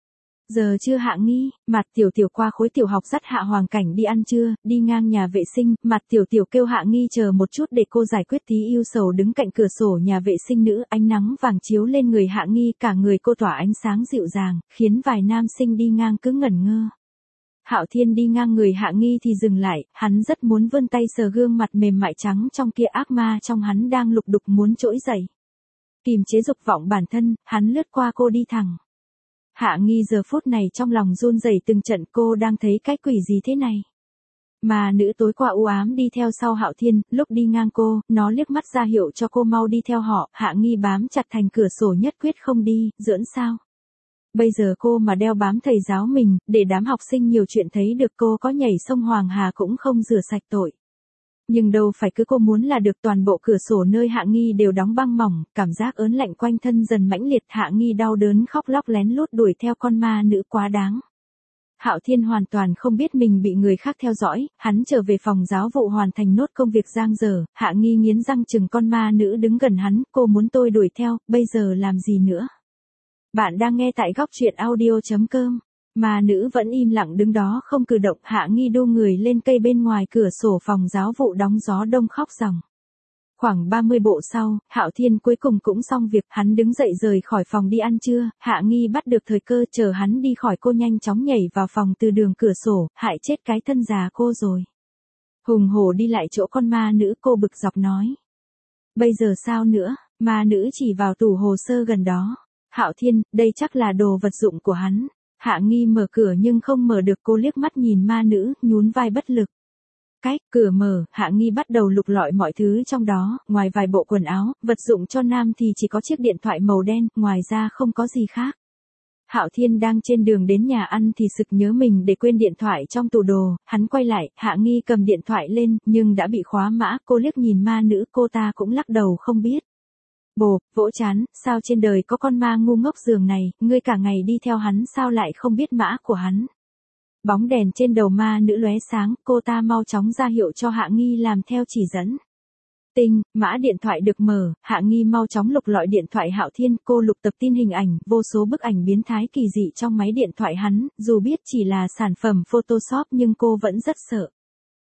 Giờ chưa Hạ Nghi, mặt Tiểu Tiểu qua khối tiểu học dắt Hạ Hoàng Cảnh đi ăn trưa, đi ngang nhà vệ sinh, mặt Tiểu Tiểu kêu Hạ Nghi chờ một chút để cô giải quyết tí yêu sầu, đứng cạnh cửa sổ nhà vệ sinh nữ, ánh nắng vàng chiếu lên người Hạ Nghi, cả người cô tỏa ánh sáng dịu dàng, khiến vài nam sinh đi ngang cứ ngẩn ngơ. Hạo Thiên đi ngang người Hạ Nghi thì dừng lại, hắn rất muốn vươn tay sờ gương mặt mềm mại trắng trong kia, ác ma trong hắn đang lục đục muốn trỗi dậy. Kìm chế dục vọng bản thân, hắn lướt qua cô đi thẳng. Hạ Nghi giờ phút này trong lòng run rẩy từng trận, cô đang thấy cái quỷ gì thế này. Mà nữ tối qua u ám đi theo sau Hạo Thiên, lúc đi ngang cô, nó liếc mắt ra hiệu cho cô mau đi theo họ, Hạ Nghi bám chặt thành cửa sổ nhất quyết không đi, giỡn sao. Bây giờ cô mà đeo bám thầy giáo mình, để đám học sinh nhiều chuyện thấy được cô có nhảy sông Hoàng Hà cũng không rửa sạch tội. Nhưng đâu phải cứ cô muốn là được, toàn bộ cửa sổ nơi Hạ Nghi đều đóng băng mỏng, cảm giác ớn lạnh quanh thân dần mãnh liệt, Hạ Nghi đau đớn khóc lóc lén lút đuổi theo con ma nữ quá đáng. Hạo Thiên hoàn toàn không biết mình bị người khác theo dõi, hắn trở về phòng giáo vụ hoàn thành nốt công việc giang dở, Hạ Nghi nghiến răng chừng con ma nữ đứng gần hắn, cô muốn tôi đuổi theo, bây giờ làm gì nữa. Bạn đang nghe tại góc truyện audio.com. Ma nữ vẫn im lặng đứng đó không cử động, Hạ Nghi đu người lên cây bên ngoài cửa sổ phòng giáo vụ đóng gió đông khóc ròng. Khoảng ba mươi bộ sau, Hạo Thiên cuối cùng cũng xong việc, hắn đứng dậy rời khỏi phòng đi ăn trưa, Hạ Nghi bắt được thời cơ, chờ hắn đi khỏi cô nhanh chóng nhảy vào phòng từ đường cửa sổ, hại chết cái thân già cô rồi. Hùng hổ đi lại chỗ con ma nữ, cô bực dọc nói. Bây giờ sao nữa, ma nữ chỉ vào tủ hồ sơ gần đó. Hạo Thiên, đây chắc là đồ vật dụng của hắn. Hạ Nghi mở cửa nhưng không mở được, cô liếc mắt nhìn ma nữ, nhún vai bất lực. Cách, cửa mở, Hạ Nghi bắt đầu lục lọi mọi thứ trong đó, ngoài vài bộ quần áo, vật dụng cho nam thì chỉ có chiếc điện thoại màu đen, ngoài ra không có gì khác. Hạo Thiên đang trên đường đến nhà ăn thì sực nhớ mình để quên điện thoại trong tủ đồ, hắn quay lại, Hạ Nghi cầm điện thoại lên, nhưng đã bị khóa mã, cô liếc nhìn ma nữ, cô ta cũng lắc đầu không biết. Bồ, vỗ chán, sao trên đời có con ma ngu ngốc giường này, ngươi cả ngày đi theo hắn sao lại không biết mã của hắn. Bóng đèn trên đầu ma nữ lóe sáng, cô ta mau chóng ra hiệu cho Hạ Nghi làm theo chỉ dẫn. Tinh, mã điện thoại được mở, Hạ Nghi mau chóng lục lọi điện thoại Hạo Thiên, cô lục tập tin hình ảnh, vô số bức ảnh biến thái kỳ dị trong máy điện thoại hắn, dù biết chỉ là sản phẩm Photoshop nhưng cô vẫn rất sợ.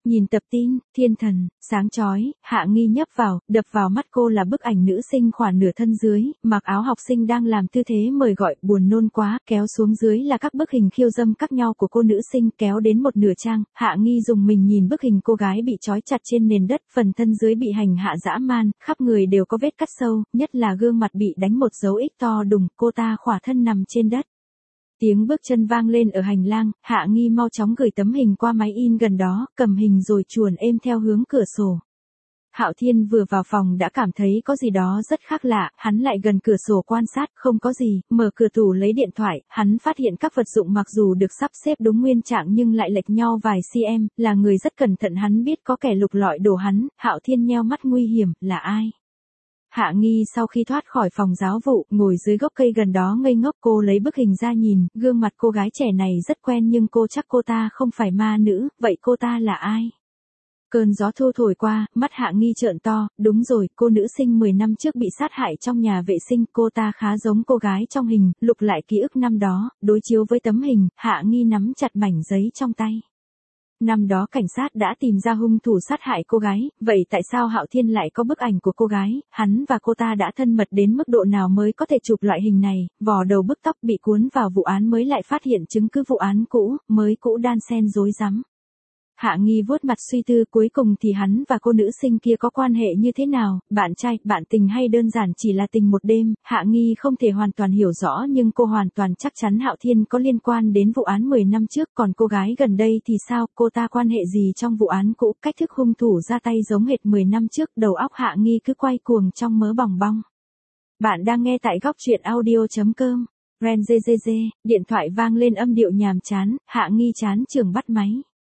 Nhìn tập tin, thiên thần, sáng chói, Hạ Nghi nhấp vào, đập vào mắt cô là bức ảnh nữ sinh khoảng nửa thân dưới, mặc áo học sinh đang làm tư thế mời gọi, buồn nôn quá, kéo xuống dưới là các bức hình khiêu dâm khác nhau của cô nữ sinh, kéo đến một nửa trang, Hạ Nghi dùng mình nhìn bức hình cô gái bị trói chặt trên nền đất, phần thân dưới bị hành hạ dã man, khắp người đều có vết cắt sâu, nhất là gương mặt bị đánh một dấu X to đùng, cô ta khỏa thân nằm trên đất. Tiếng bước chân vang lên ở hành lang, Hạ Nghi mau chóng gửi tấm hình qua máy in gần đó, cầm hình rồi chuồn êm theo hướng cửa sổ. Hạo Thiên vừa vào phòng đã cảm thấy có gì đó rất khác lạ, hắn lại gần cửa sổ quan sát, không có gì, mở cửa tủ lấy điện thoại, hắn phát hiện các vật dụng mặc dù được sắp xếp đúng nguyên trạng nhưng lại lệch nhau vài cm, là người rất cẩn thận hắn biết có kẻ lục lọi đồ hắn, Hạo Thiên nheo mắt nguy hiểm, là ai? Hạ Nghi sau khi thoát khỏi phòng giáo vụ, ngồi dưới gốc cây gần đó ngây ngốc, cô lấy bức hình ra nhìn, gương mặt cô gái trẻ này rất quen nhưng cô chắc cô ta không phải ma nữ, vậy cô ta là ai? Cơn gió thu thổi qua, mắt Hạ Nghi trợn to, đúng rồi, cô nữ sinh mười năm trước bị sát hại trong nhà vệ sinh, cô ta khá giống cô gái trong hình, lục lại ký ức năm đó, đối chiếu với tấm hình, Hạ Nghi nắm chặt mảnh giấy trong tay. Năm đó cảnh sát đã tìm ra hung thủ sát hại cô gái, vậy tại sao Hạo Thiên lại có bức ảnh của cô gái, hắn và cô ta đã thân mật đến mức độ nào mới có thể chụp loại hình này, vò đầu bứt tóc bị cuốn vào vụ án mới lại phát hiện chứng cứ vụ án cũ, mới cũ đan xen rối rắm. Hạ Nghi vuốt mặt suy tư cuối cùng thì hắn và cô nữ sinh kia có quan hệ như thế nào, bạn trai, bạn tình hay đơn giản chỉ là tình một đêm, Hạ Nghi không thể hoàn toàn hiểu rõ nhưng cô hoàn toàn chắc chắn Hạo Thiên có liên quan đến vụ án mười năm trước, còn cô gái gần đây thì sao, cô ta quan hệ gì trong vụ án cũ, cách thức hung thủ ra tay giống hệt mười năm trước, đầu óc Hạ Nghi cứ quay cuồng trong mớ bòng bong. Bạn đang nghe tại góc truyện audio.com. Ren dê dê dê, điện thoại vang lên âm điệu nhàm chán, Hạ Nghi chán chường bắt máy.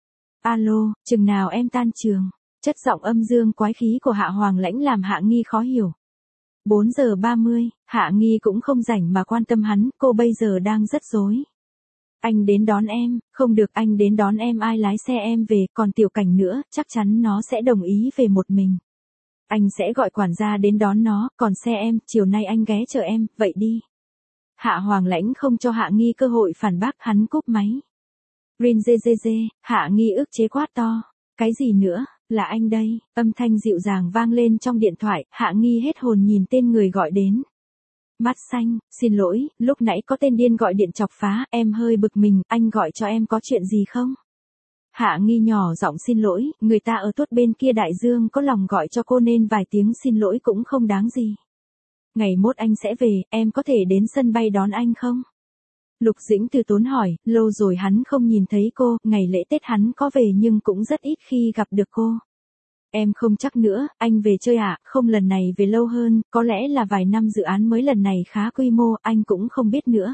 Alo, chừng nào em tan trường? Chất giọng âm dương quái khí của Hạ Hoàng Lãnh làm Hạ Nghi khó hiểu. bốn giờ ba mươi, Hạ Nghi cũng không rảnh mà quan tâm hắn, cô bây giờ đang rất rối. Anh đến đón em, không được, anh đến đón em, ai lái xe em về, còn Tiểu Cảnh nữa, chắc chắn nó sẽ đồng ý về một mình. Anh sẽ gọi quản gia đến đón nó, còn xe em, chiều nay anh ghé chờ em, vậy đi. Hạ Hoàng Lãnh không cho Hạ Nghi cơ hội phản bác, hắn cúp máy. Rin dê dê dê, Hạ Nghi ức chế quát to. Cái gì nữa, là anh đây, âm thanh dịu dàng vang lên trong điện thoại, Hạ Nghi hết hồn nhìn tên người gọi đến. Mắt xanh, xin lỗi, lúc nãy có tên điên gọi điện chọc phá, em hơi bực mình, anh gọi cho em có chuyện gì không? Hạ Nghi nhỏ giọng xin lỗi, người ta ở tuốt bên kia đại dương có lòng gọi cho cô nên vài tiếng xin lỗi cũng không đáng gì. Ngày mốt anh sẽ về, em có thể đến sân bay đón anh không? Lục Dĩnh từ tốn hỏi, lâu rồi hắn không nhìn thấy cô, ngày lễ Tết hắn có về nhưng cũng rất ít khi gặp được cô. Em không chắc nữa, anh về chơi à, không lần này về lâu hơn, có lẽ là vài năm dự án mới lần này khá quy mô, anh cũng không biết nữa.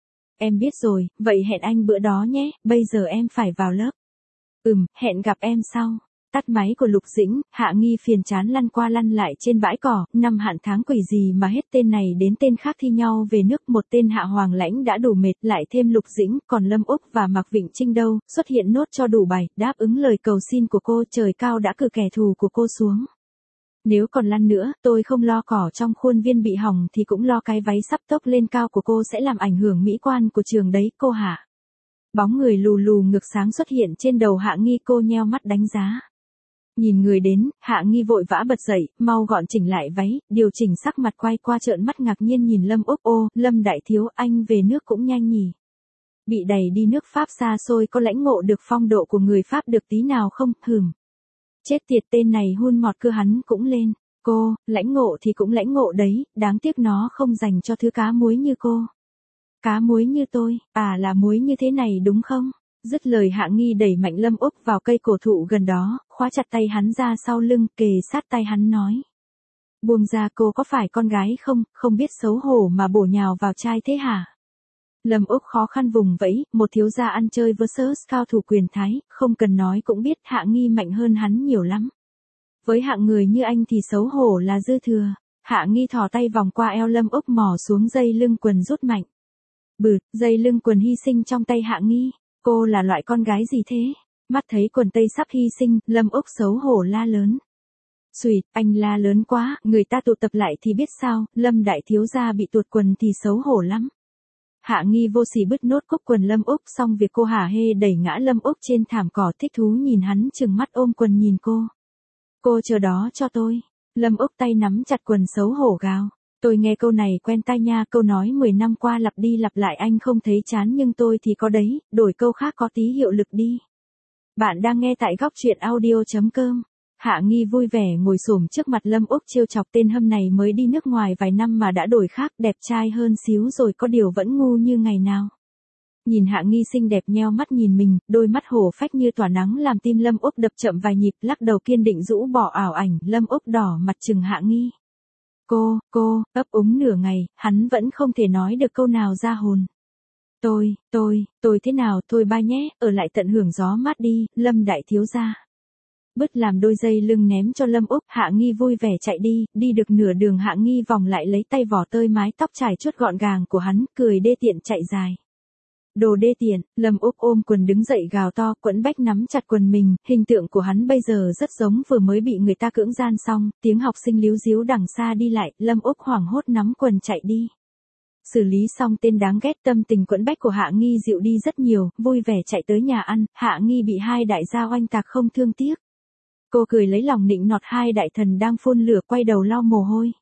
Em biết rồi, vậy hẹn anh bữa đó nhé, bây giờ em phải vào lớp. Ừm, hẹn gặp em sau. Tắt máy của Lục Dĩnh, Hạ Nghi phiền chán lăn qua lăn lại trên bãi cỏ, năm hạn tháng quỷ gì mà hết tên này đến tên khác thi nhau về nước, một tên Hạ Hoàng Lãnh đã đủ mệt, lại thêm Lục Dĩnh, còn Lâm Úc và Mạc Vịnh Trinh đâu, xuất hiện nốt cho đủ bài, đáp ứng lời cầu xin của cô, trời cao đã cử kẻ thù của cô xuống. Nếu còn lăn nữa, tôi không lo cỏ trong khuôn viên bị hỏng thì cũng lo cái váy sắp tốc lên cao của cô sẽ làm ảnh hưởng mỹ quan của trường đấy, cô Hạ. Bóng người lù lù ngực sáng xuất hiện trên đầu Hạ Nghi, cô nheo mắt đánh giá. Nhìn người đến, Hạ Nghi vội vã bật dậy, mau gọn chỉnh lại váy, điều chỉnh sắc mặt, quay qua trợn mắt ngạc nhiên nhìn Lâm Úc, ô, Lâm đại thiếu, anh về nước cũng nhanh nhỉ. Bị đẩy đi nước Pháp xa xôi có lãnh ngộ được phong độ của người Pháp được tí nào không, hừm. Chết tiệt, tên này hun mọt cơ hắn cũng lên, cô, lãnh ngộ thì cũng lãnh ngộ đấy, đáng tiếc nó không dành cho thứ cá muối như cô. Cá muối như tôi, à là muối như thế này đúng không? Dứt lời Hạ Nghi đẩy mạnh Lâm Úc vào cây cổ thụ gần đó, khóa chặt tay hắn ra sau lưng, kề sát tay hắn nói. Buông ra, cô có phải con gái không, không biết xấu hổ mà bổ nhào vào trai thế hả? Lâm Úc khó khăn vùng vẫy, một thiếu gia ăn chơi versus cao thủ quyền Thái, không cần nói cũng biết Hạ Nghi mạnh hơn hắn nhiều lắm. Với hạng người như anh thì xấu hổ là dư thừa. Hạ Nghi thò tay vòng qua eo Lâm Úc, mò xuống dây lưng quần rút mạnh. Bụt, dây lưng quần hy sinh trong tay Hạ Nghi. Cô là loại con gái gì thế? Mắt thấy quần tây sắp hy sinh, Lâm Úc xấu hổ la lớn. Xùi, anh la lớn quá, người ta tụ tập lại thì biết sao, Lâm đại thiếu gia bị tuột quần thì xấu hổ lắm. Hạ Nghi vô sỉ bứt nốt cúc quần Lâm Úc, xong việc cô hả hê đẩy ngã Lâm Úc trên thảm cỏ, thích thú nhìn hắn trừng mắt ôm quần nhìn cô. Cô chờ đó cho tôi. Lâm Úc tay nắm chặt quần xấu hổ gào. Tôi nghe câu này quen tai nha, câu nói mười năm qua lặp đi lặp lại anh không thấy chán nhưng tôi thì có đấy, đổi câu khác có tí hiệu lực đi. Bạn đang nghe tại góc truyện audio.com. Hạ Nghi vui vẻ ngồi xổm trước mặt Lâm Úc trêu chọc, tên hâm này mới đi nước ngoài vài năm mà đã đổi khác, đẹp trai hơn xíu rồi, có điều vẫn ngu như ngày nào. Nhìn Hạ Nghi xinh đẹp nheo mắt nhìn mình, đôi mắt hổ phách như tỏa nắng làm tim Lâm Úc đập chậm vài nhịp, lắc đầu kiên định rũ bỏ ảo ảnh. Lâm Úc đỏ mặt chừng Hạ Nghi. Cô, cô, ấp úng nửa ngày, hắn vẫn không thể nói được câu nào ra hồn. Tôi, tôi, tôi thế nào, thôi ba nhé, ở lại tận hưởng gió mát đi, Lâm đại thiếu gia. Bứt làm đôi dây lưng ném cho Lâm Úc, Hạ Nghi vui vẻ chạy đi, đi được nửa đường Hạ Nghi vòng lại lấy tay vỏ tơi mái tóc trải chuốt gọn gàng của hắn, cười đê tiện chạy dài. Đồ đê tiện, Lâm Úc ôm quần đứng dậy gào to, Quẫn Bách nắm chặt quần mình, hình tượng của hắn bây giờ rất giống vừa mới bị người ta cưỡng gian xong, tiếng học sinh líu díu đằng xa đi lại, Lâm Úc hoảng hốt nắm quần chạy đi. Xử lý xong tên đáng ghét, tâm tình Quẫn Bách của Hạ Nghi dịu đi rất nhiều, vui vẻ chạy tới nhà ăn, Hạ Nghi bị hai đại gia oanh tạc không thương tiếc. Cô cười lấy lòng nịnh nọt hai đại thần đang phun lửa, quay đầu lau mồ hôi.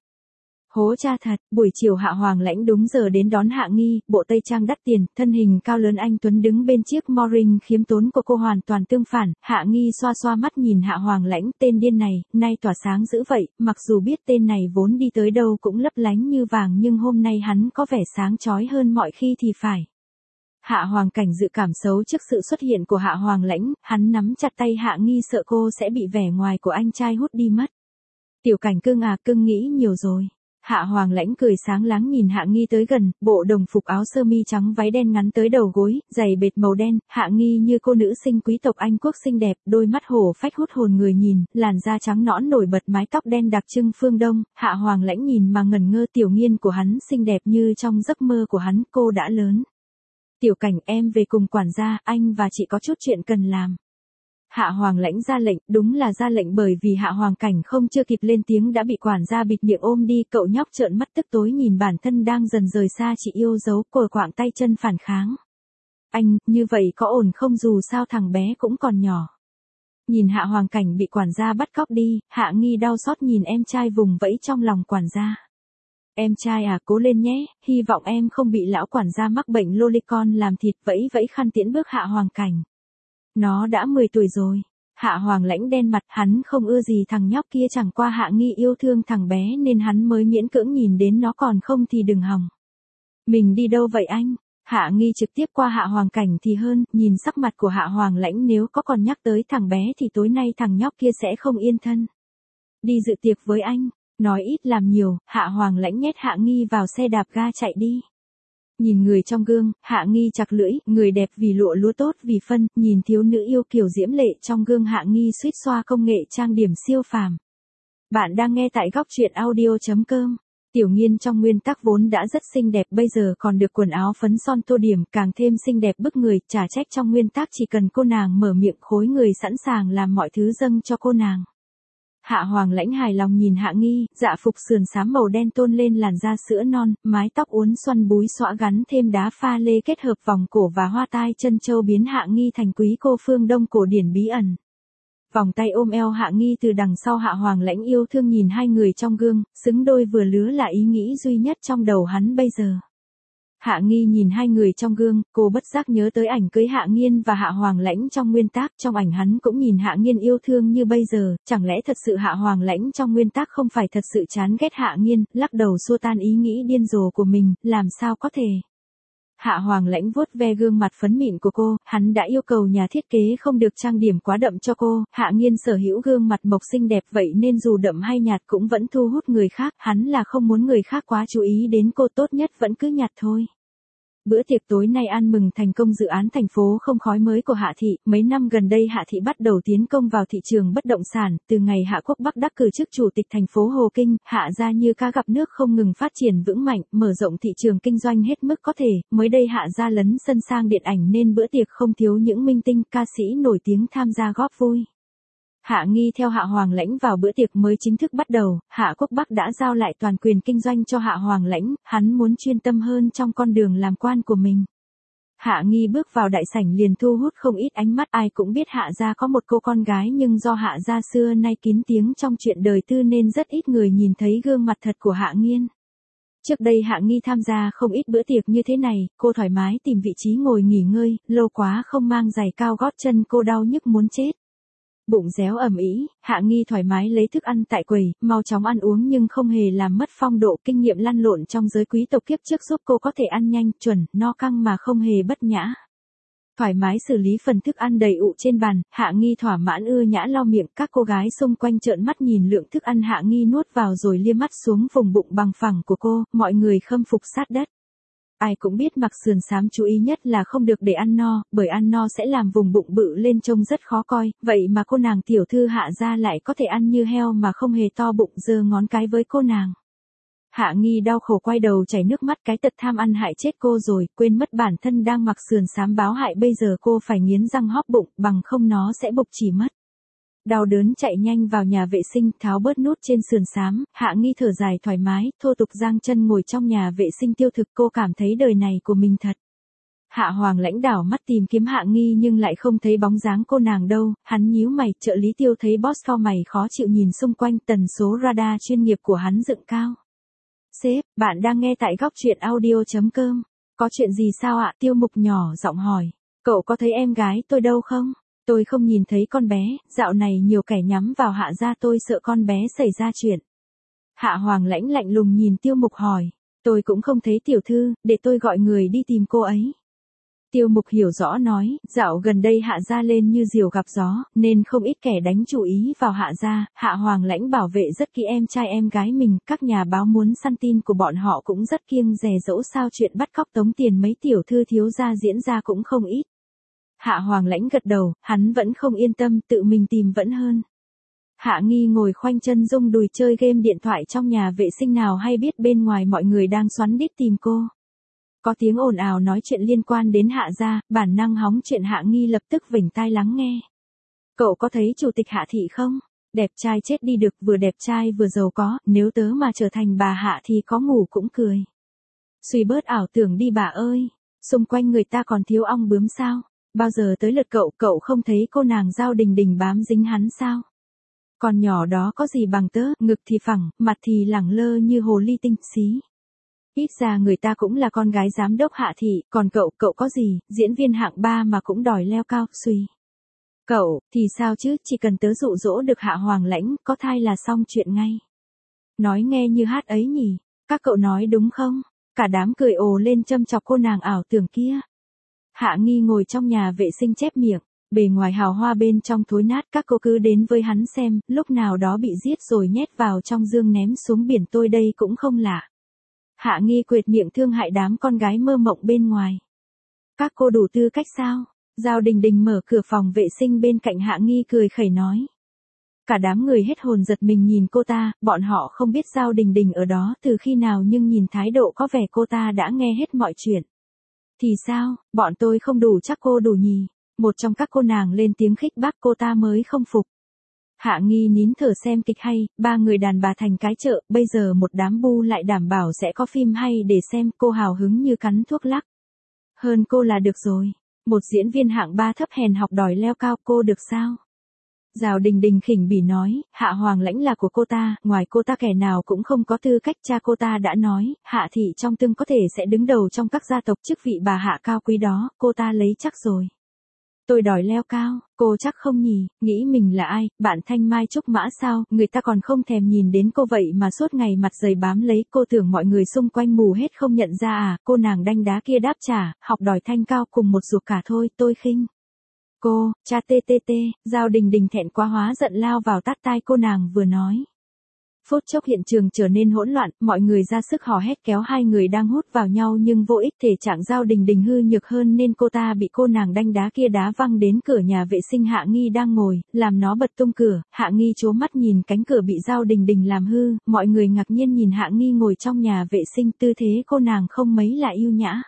Hố cha thật, buổi chiều Hạ Hoàng Lãnh đúng giờ đến đón Hạ Nghi, bộ tây trang đắt tiền, thân hình cao lớn anh tuấn đứng bên chiếc Morin khiếm tốn của cô hoàn toàn tương phản. Hạ Nghi xoa xoa mắt nhìn Hạ Hoàng Lãnh, tên điên này, nay tỏa sáng dữ vậy, mặc dù biết tên này vốn đi tới đâu cũng lấp lánh như vàng nhưng hôm nay hắn có vẻ sáng chói hơn mọi khi thì phải. Hạ Hoàng Cảnh dự cảm xấu trước sự xuất hiện của Hạ Hoàng Lãnh, hắn nắm chặt tay Hạ Nghi sợ cô sẽ bị vẻ ngoài của anh trai hút đi mất. Tiểu Cảnh cưng à, cưng nghĩ nhiều rồi. Hạ Hoàng Lãnh cười sáng láng nhìn Hạ Nghi tới gần, bộ đồng phục áo sơ mi trắng váy đen ngắn tới đầu gối, giày bệt màu đen, Hạ Nghi như cô nữ sinh quý tộc Anh quốc xinh đẹp, đôi mắt hổ phách hút hồn người nhìn, làn da trắng nõn nổi bật, mái tóc đen đặc trưng phương Đông. Hạ Hoàng Lãnh nhìn mà ngẩn ngơ, tiểu nghiên của hắn xinh đẹp như trong giấc mơ của hắn, cô đã lớn. Tiểu Cảnh, em về cùng quản gia, anh và chị có chút chuyện cần làm. Hạ Hoàng Lãnh ra lệnh, đúng là ra lệnh, bởi vì Hạ Hoàng Cảnh không chưa kịp lên tiếng đã bị quản gia bịt miệng ôm đi, cậu nhóc trợn mắt tức tối nhìn bản thân đang dần rời xa chị yêu dấu, cồi quạng tay chân phản kháng. Anh, như vậy có ổn không, dù sao thằng bé cũng còn nhỏ. Nhìn Hạ Hoàng Cảnh bị quản gia bắt cóc đi, Hạ Nghi đau xót nhìn em trai vùng vẫy trong lòng quản gia. Em trai à, cố lên nhé, hy vọng em không bị lão quản gia mắc bệnh lolicon làm thịt, vẫy vẫy khăn tiễn bước Hạ Hoàng Cảnh. Nó đã mười tuổi rồi. Hạ Hoàng Lãnh đen mặt, hắn không ưa gì thằng nhóc kia, chẳng qua Hạ Nghi yêu thương thằng bé nên hắn mới miễn cưỡng nhìn đến nó, còn không thì đừng hòng. Mình đi đâu vậy anh? Hạ Nghi trực tiếp qua Hạ Hoàng Cảnh thì hơn, nhìn sắc mặt của Hạ Hoàng Lãnh nếu có còn nhắc tới thằng bé thì tối nay thằng nhóc kia sẽ không yên thân. Đi dự tiệc với anh. Nói ít làm nhiều, Hạ Hoàng Lãnh nhét Hạ Nghi vào xe đạp ga chạy đi. Nhìn người trong gương, Hạ Nghi chặt lưỡi, người đẹp vì lụa lúa tốt vì phân, nhìn thiếu nữ yêu kiều diễm lệ trong gương, Hạ Nghi suýt xoa công nghệ trang điểm siêu phàm. Bạn đang nghe tại góc truyện audio.com. Tiểu Nghiên trong nguyên tắc vốn đã rất xinh đẹp, bây giờ còn được quần áo phấn son tô điểm, càng thêm xinh đẹp bức người, chả trách trong nguyên tắc chỉ cần cô nàng mở miệng khối người sẵn sàng làm mọi thứ dâng cho cô nàng. Hạ Hoàng Lãnh hài lòng nhìn Hạ Nghi, dạ phục sườn xám màu đen tôn lên làn da sữa non, mái tóc uốn xoăn búi xõa gắn thêm đá pha lê kết hợp vòng cổ và hoa tai chân châu biến Hạ Nghi thành quý cô phương Đông cổ điển bí ẩn. Vòng tay ôm eo Hạ Nghi từ đằng sau, Hạ Hoàng Lãnh yêu thương nhìn hai người trong gương, xứng đôi vừa lứa là ý nghĩ duy nhất trong đầu hắn bây giờ. Hạ Nghi nhìn hai người trong gương, cô bất giác nhớ tới ảnh cưới Hạ Nghiên và Hạ Hoàng Lãnh trong nguyên tác, trong ảnh hắn cũng nhìn Hạ Nghiên yêu thương như bây giờ, chẳng lẽ thật sự Hạ Hoàng Lãnh trong nguyên tác không phải thật sự chán ghét Hạ Nghiên, lắc đầu xua tan ý nghĩ điên rồ của mình, làm sao có thể. Hạ Hoàng Lãnh vuốt ve gương mặt phấn mịn của cô, hắn đã yêu cầu nhà thiết kế không được trang điểm quá đậm cho cô, Hạ Nghiên sở hữu gương mặt mộc xinh đẹp vậy nên dù đậm hay nhạt cũng vẫn thu hút người khác, hắn là không muốn người khác quá chú ý đến cô, tốt nhất vẫn cứ nhạt thôi. Bữa tiệc tối nay ăn mừng thành công dự án thành phố không khói mới của Hạ Thị, mấy năm gần đây Hạ Thị bắt đầu tiến công vào thị trường bất động sản, từ ngày Hạ Quốc Bắc đắc cử chức chủ tịch thành phố Hồ Kinh, Hạ gia như cá gặp nước không ngừng phát triển vững mạnh, mở rộng thị trường kinh doanh hết mức có thể, mới đây Hạ gia lấn sân sang điện ảnh nên bữa tiệc không thiếu những minh tinh, ca sĩ nổi tiếng tham gia góp vui. Hạ Nghi theo Hạ Hoàng Lãnh vào bữa tiệc mới chính thức bắt đầu, Hạ Quốc Bắc đã giao lại toàn quyền kinh doanh cho Hạ Hoàng Lãnh, hắn muốn chuyên tâm hơn trong con đường làm quan của mình. Hạ Nghi bước vào đại sảnh liền thu hút không ít ánh mắt, ai cũng biết Hạ gia có một cô con gái nhưng do Hạ gia xưa nay kín tiếng trong chuyện đời tư nên rất ít người nhìn thấy gương mặt thật của Hạ Nghiên. Trước đây Hạ Nghi tham gia không ít bữa tiệc như thế này, cô thoải mái tìm vị trí ngồi nghỉ ngơi, lâu quá không mang giày cao gót chân cô đau nhức muốn chết. Bụng réo ầm ĩ, Hạ Nghi thoải mái lấy thức ăn tại quầy, mau chóng ăn uống nhưng không hề làm mất phong độ, kinh nghiệm lăn lộn trong giới quý tộc kiếp trước giúp cô có thể ăn nhanh, chuẩn, no căng mà không hề bất nhã. Thoải mái xử lý phần thức ăn đầy ụ trên bàn, Hạ Nghi thỏa mãn ưa nhã lau miệng, các cô gái xung quanh trợn mắt nhìn lượng thức ăn Hạ Nghi nuốt vào rồi liếc mắt xuống vùng bụng bằng phẳng của cô, mọi người khâm phục sát đất. Ai cũng biết mặc sườn xám chú ý nhất là không được để ăn no, bởi ăn no sẽ làm vùng bụng bự lên trông rất khó coi, vậy mà cô nàng tiểu thư Hạ gia lại có thể ăn như heo mà không hề to bụng, giơ ngón cái với cô nàng. Hạ Nghi đau khổ quay đầu chảy nước mắt, cái tật tham ăn hại chết cô rồi, quên mất bản thân đang mặc sườn xám báo hại, bây giờ cô phải nghiến răng hóp bụng, bằng không nó sẽ bục chỉ mất. Đau đớn chạy nhanh vào nhà vệ sinh, tháo bớt nút trên sườn xám, Hạ Nghi thở dài thoải mái, thô tục giang chân ngồi trong nhà vệ sinh tiêu thực, cô cảm thấy đời này của mình thật. Hạ Hoàng Lãnh đảo mắt tìm kiếm Hạ Nghi nhưng lại không thấy bóng dáng cô nàng đâu, hắn nhíu mày, trợ lý Tiêu thấy boss cau mày khó chịu nhìn xung quanh, tần số radar chuyên nghiệp của hắn dựng cao. Sếp, bạn đang nghe tại góc truyện audio chấm com. Có chuyện gì sao ạ? Tiêu Mục nhỏ giọng hỏi. Cậu có thấy em gái tôi đâu không? Tôi không nhìn thấy con bé, dạo này nhiều kẻ nhắm vào Hạ gia, tôi sợ con bé xảy ra chuyện. Hạ Hoàng Lãnh lạnh lùng nhìn Tiêu Mục hỏi. Tôi cũng không thấy tiểu thư, để tôi gọi người đi tìm cô ấy. Tiêu Mục hiểu rõ nói, dạo gần đây Hạ gia lên như diều gặp gió, nên không ít kẻ đánh chú ý vào Hạ gia, Hạ Hoàng Lãnh bảo vệ rất kỹ em trai em gái mình, các nhà báo muốn săn tin của bọn họ cũng rất kiêng dè, dẫu sao chuyện bắt cóc tống tiền mấy tiểu thư thiếu gia diễn ra cũng không ít. Hạ Hoàng Lãnh gật đầu, hắn vẫn không yên tâm, tự mình tìm vẫn hơn. Hạ Nghi ngồi khoanh chân rung đùi chơi game điện thoại trong nhà vệ sinh, nào hay biết bên ngoài mọi người đang xoắn đít tìm cô. Có tiếng ồn ào nói chuyện liên quan đến Hạ gia, bản năng hóng chuyện Hạ Nghi lập tức vểnh tai lắng nghe. Cậu có thấy chủ tịch Hạ thị không? Đẹp trai chết đi được, vừa đẹp trai vừa giàu có, nếu tớ mà trở thành bà Hạ thì có ngủ cũng cười. Suy bớt ảo tưởng đi bà ơi, xung quanh người ta còn thiếu ong bướm sao? Bao giờ tới lượt cậu, cậu không thấy cô nàng Giao Đình Đình bám dính hắn sao? Còn nhỏ đó có gì bằng tớ, ngực thì phẳng, mặt thì lẳng lơ như hồ ly tinh xí. Ít ra người ta cũng là con gái giám đốc Hạ thị, còn cậu, cậu có gì, diễn viên hạng ba mà cũng đòi leo cao, suy. Cậu, thì sao chứ, chỉ cần tớ dụ dỗ được Hạ Hoàng Lãnh, có thai là xong chuyện ngay. Nói nghe như hát ấy nhỉ, các cậu nói đúng không? Cả đám cười ồ lên châm chọc cô nàng ảo tưởng kia. Hạ Nghi ngồi trong nhà vệ sinh chép miệng, bề ngoài hào hoa bên trong thối nát, các cô cứ đến với hắn xem, lúc nào đó bị giết rồi nhét vào trong dương ném xuống biển, tôi đây cũng không lạ. Hạ Nghi quệt miệng thương hại đám con gái mơ mộng bên ngoài. Các cô đủ tư cách sao? Giao Đình Đình mở cửa phòng vệ sinh bên cạnh Hạ Nghi cười khẩy nói. Cả đám người hết hồn giật mình nhìn cô ta, bọn họ không biết Giao Đình Đình ở đó từ khi nào nhưng nhìn thái độ có vẻ cô ta đã nghe hết mọi chuyện. Thì sao, bọn tôi không đủ chắc cô đủ nhỉ? Một trong các cô nàng lên tiếng khích bác, cô ta mới không phục. Hạ Nghi nín thở xem kịch hay, ba người đàn bà thành cái chợ, bây giờ một đám bu lại đảm bảo sẽ có phim hay để xem, cô hào hứng như cắn thuốc lắc. Hơn cô là được rồi. Một diễn viên hạng ba thấp hèn học đòi leo cao, cô được sao? Giao Đình Đình khỉnh bỉ nói, Hạ Hoàng Lãnh là của cô ta, ngoài cô ta kẻ nào cũng không có tư cách, cha cô ta đã nói, Hạ thị trong tương có thể sẽ đứng đầu trong các gia tộc, chức vị bà Hạ cao quý đó, cô ta lấy chắc rồi. Tôi đòi leo cao, cô chắc không nhỉ, nghĩ mình là ai, bạn Thanh Mai Trúc Mã sao, người ta còn không thèm nhìn đến cô vậy mà suốt ngày mặt dày bám lấy, cô tưởng mọi người xung quanh mù hết không nhận ra à, cô nàng đanh đá kia đáp trả, học đòi thanh cao cùng một ruột cả thôi, tôi khinh. Cô, cha tê tê tê, Giao Đình Đình thẹn quá hóa giận lao vào tát tai cô nàng vừa nói. Phút chốc hiện trường trở nên hỗn loạn, mọi người ra sức hò hét kéo hai người đang hút vào nhau nhưng vô ích, thể trạng Giao Đình Đình hư nhược hơn nên cô ta bị cô nàng đanh đá kia đá văng đến cửa nhà vệ sinh Hạ Nghi đang ngồi, làm nó bật tung cửa, Hạ Nghi trố mắt nhìn cánh cửa bị Giao Đình Đình làm hư, mọi người ngạc nhiên nhìn Hạ Nghi ngồi trong nhà vệ sinh, tư thế cô nàng không mấy là yêu nhã.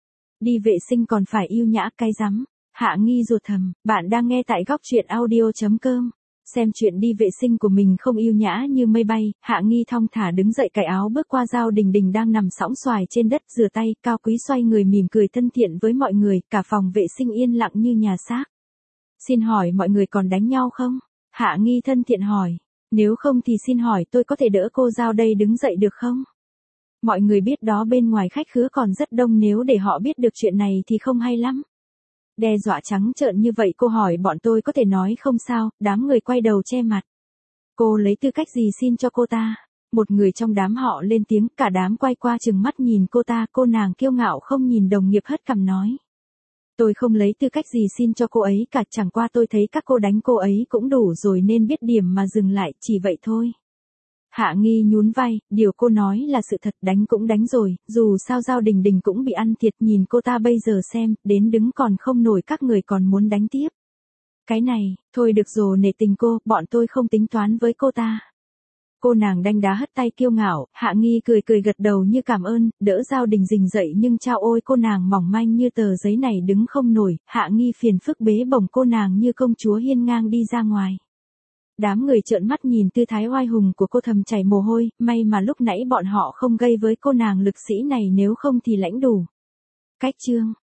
Đi vệ sinh còn phải yêu nhã cái rắm. Hạ Nghi ruột thầm, bạn đang nghe tại góc truyện audio chấm com. Xem chuyện đi vệ sinh của mình không yêu nhã như mây bay, Hạ Nghi thong thả đứng dậy cởi áo bước qua Giao Đình Đình đang nằm sõng xoài trên đất rửa tay, cao quý xoay người mỉm cười thân thiện với mọi người, cả phòng vệ sinh yên lặng như nhà xác. Xin hỏi mọi người còn đánh nhau không? Hạ Nghi thân thiện hỏi. Nếu không thì xin hỏi tôi có thể đỡ cô Giao đây đứng dậy được không? Mọi người biết đó bên ngoài khách khứa còn rất đông, nếu để họ biết được chuyện này thì không hay lắm. Đe dọa trắng trợn như vậy, cô hỏi bọn tôi có thể nói không sao, đám người quay đầu che mặt. Cô lấy tư cách gì xin cho cô ta? Một người trong đám họ lên tiếng, cả đám quay qua trừng mắt nhìn cô ta, cô nàng kiêu ngạo không nhìn đồng nghiệp hất cằm nói. Tôi không lấy tư cách gì xin cho cô ấy cả, chẳng qua tôi thấy các cô đánh cô ấy cũng đủ rồi nên biết điểm mà dừng lại, chỉ vậy thôi. Hạ Nghi nhún vai, điều cô nói là sự thật, đánh cũng đánh rồi, dù sao Giao Đình Đình cũng bị ăn thiệt, nhìn cô ta bây giờ xem, đến đứng còn không nổi các người còn muốn đánh tiếp. Cái này, thôi được rồi, nể tình cô, bọn tôi không tính toán với cô ta. Cô nàng đanh đá hất tay kiêu ngạo, Hạ Nghi cười cười gật đầu như cảm ơn, đỡ Giao Đình Đình dậy nhưng chao ôi cô nàng mỏng manh như tờ giấy này đứng không nổi, Hạ Nghi phiền phức bế bổng cô nàng như công chúa hiên ngang đi ra ngoài. Đám người trợn mắt nhìn tư thái oai hùng của cô thầm chảy mồ hôi, may mà lúc nãy bọn họ không gây với cô nàng lực sĩ này, nếu không thì lãnh đủ. Cách chương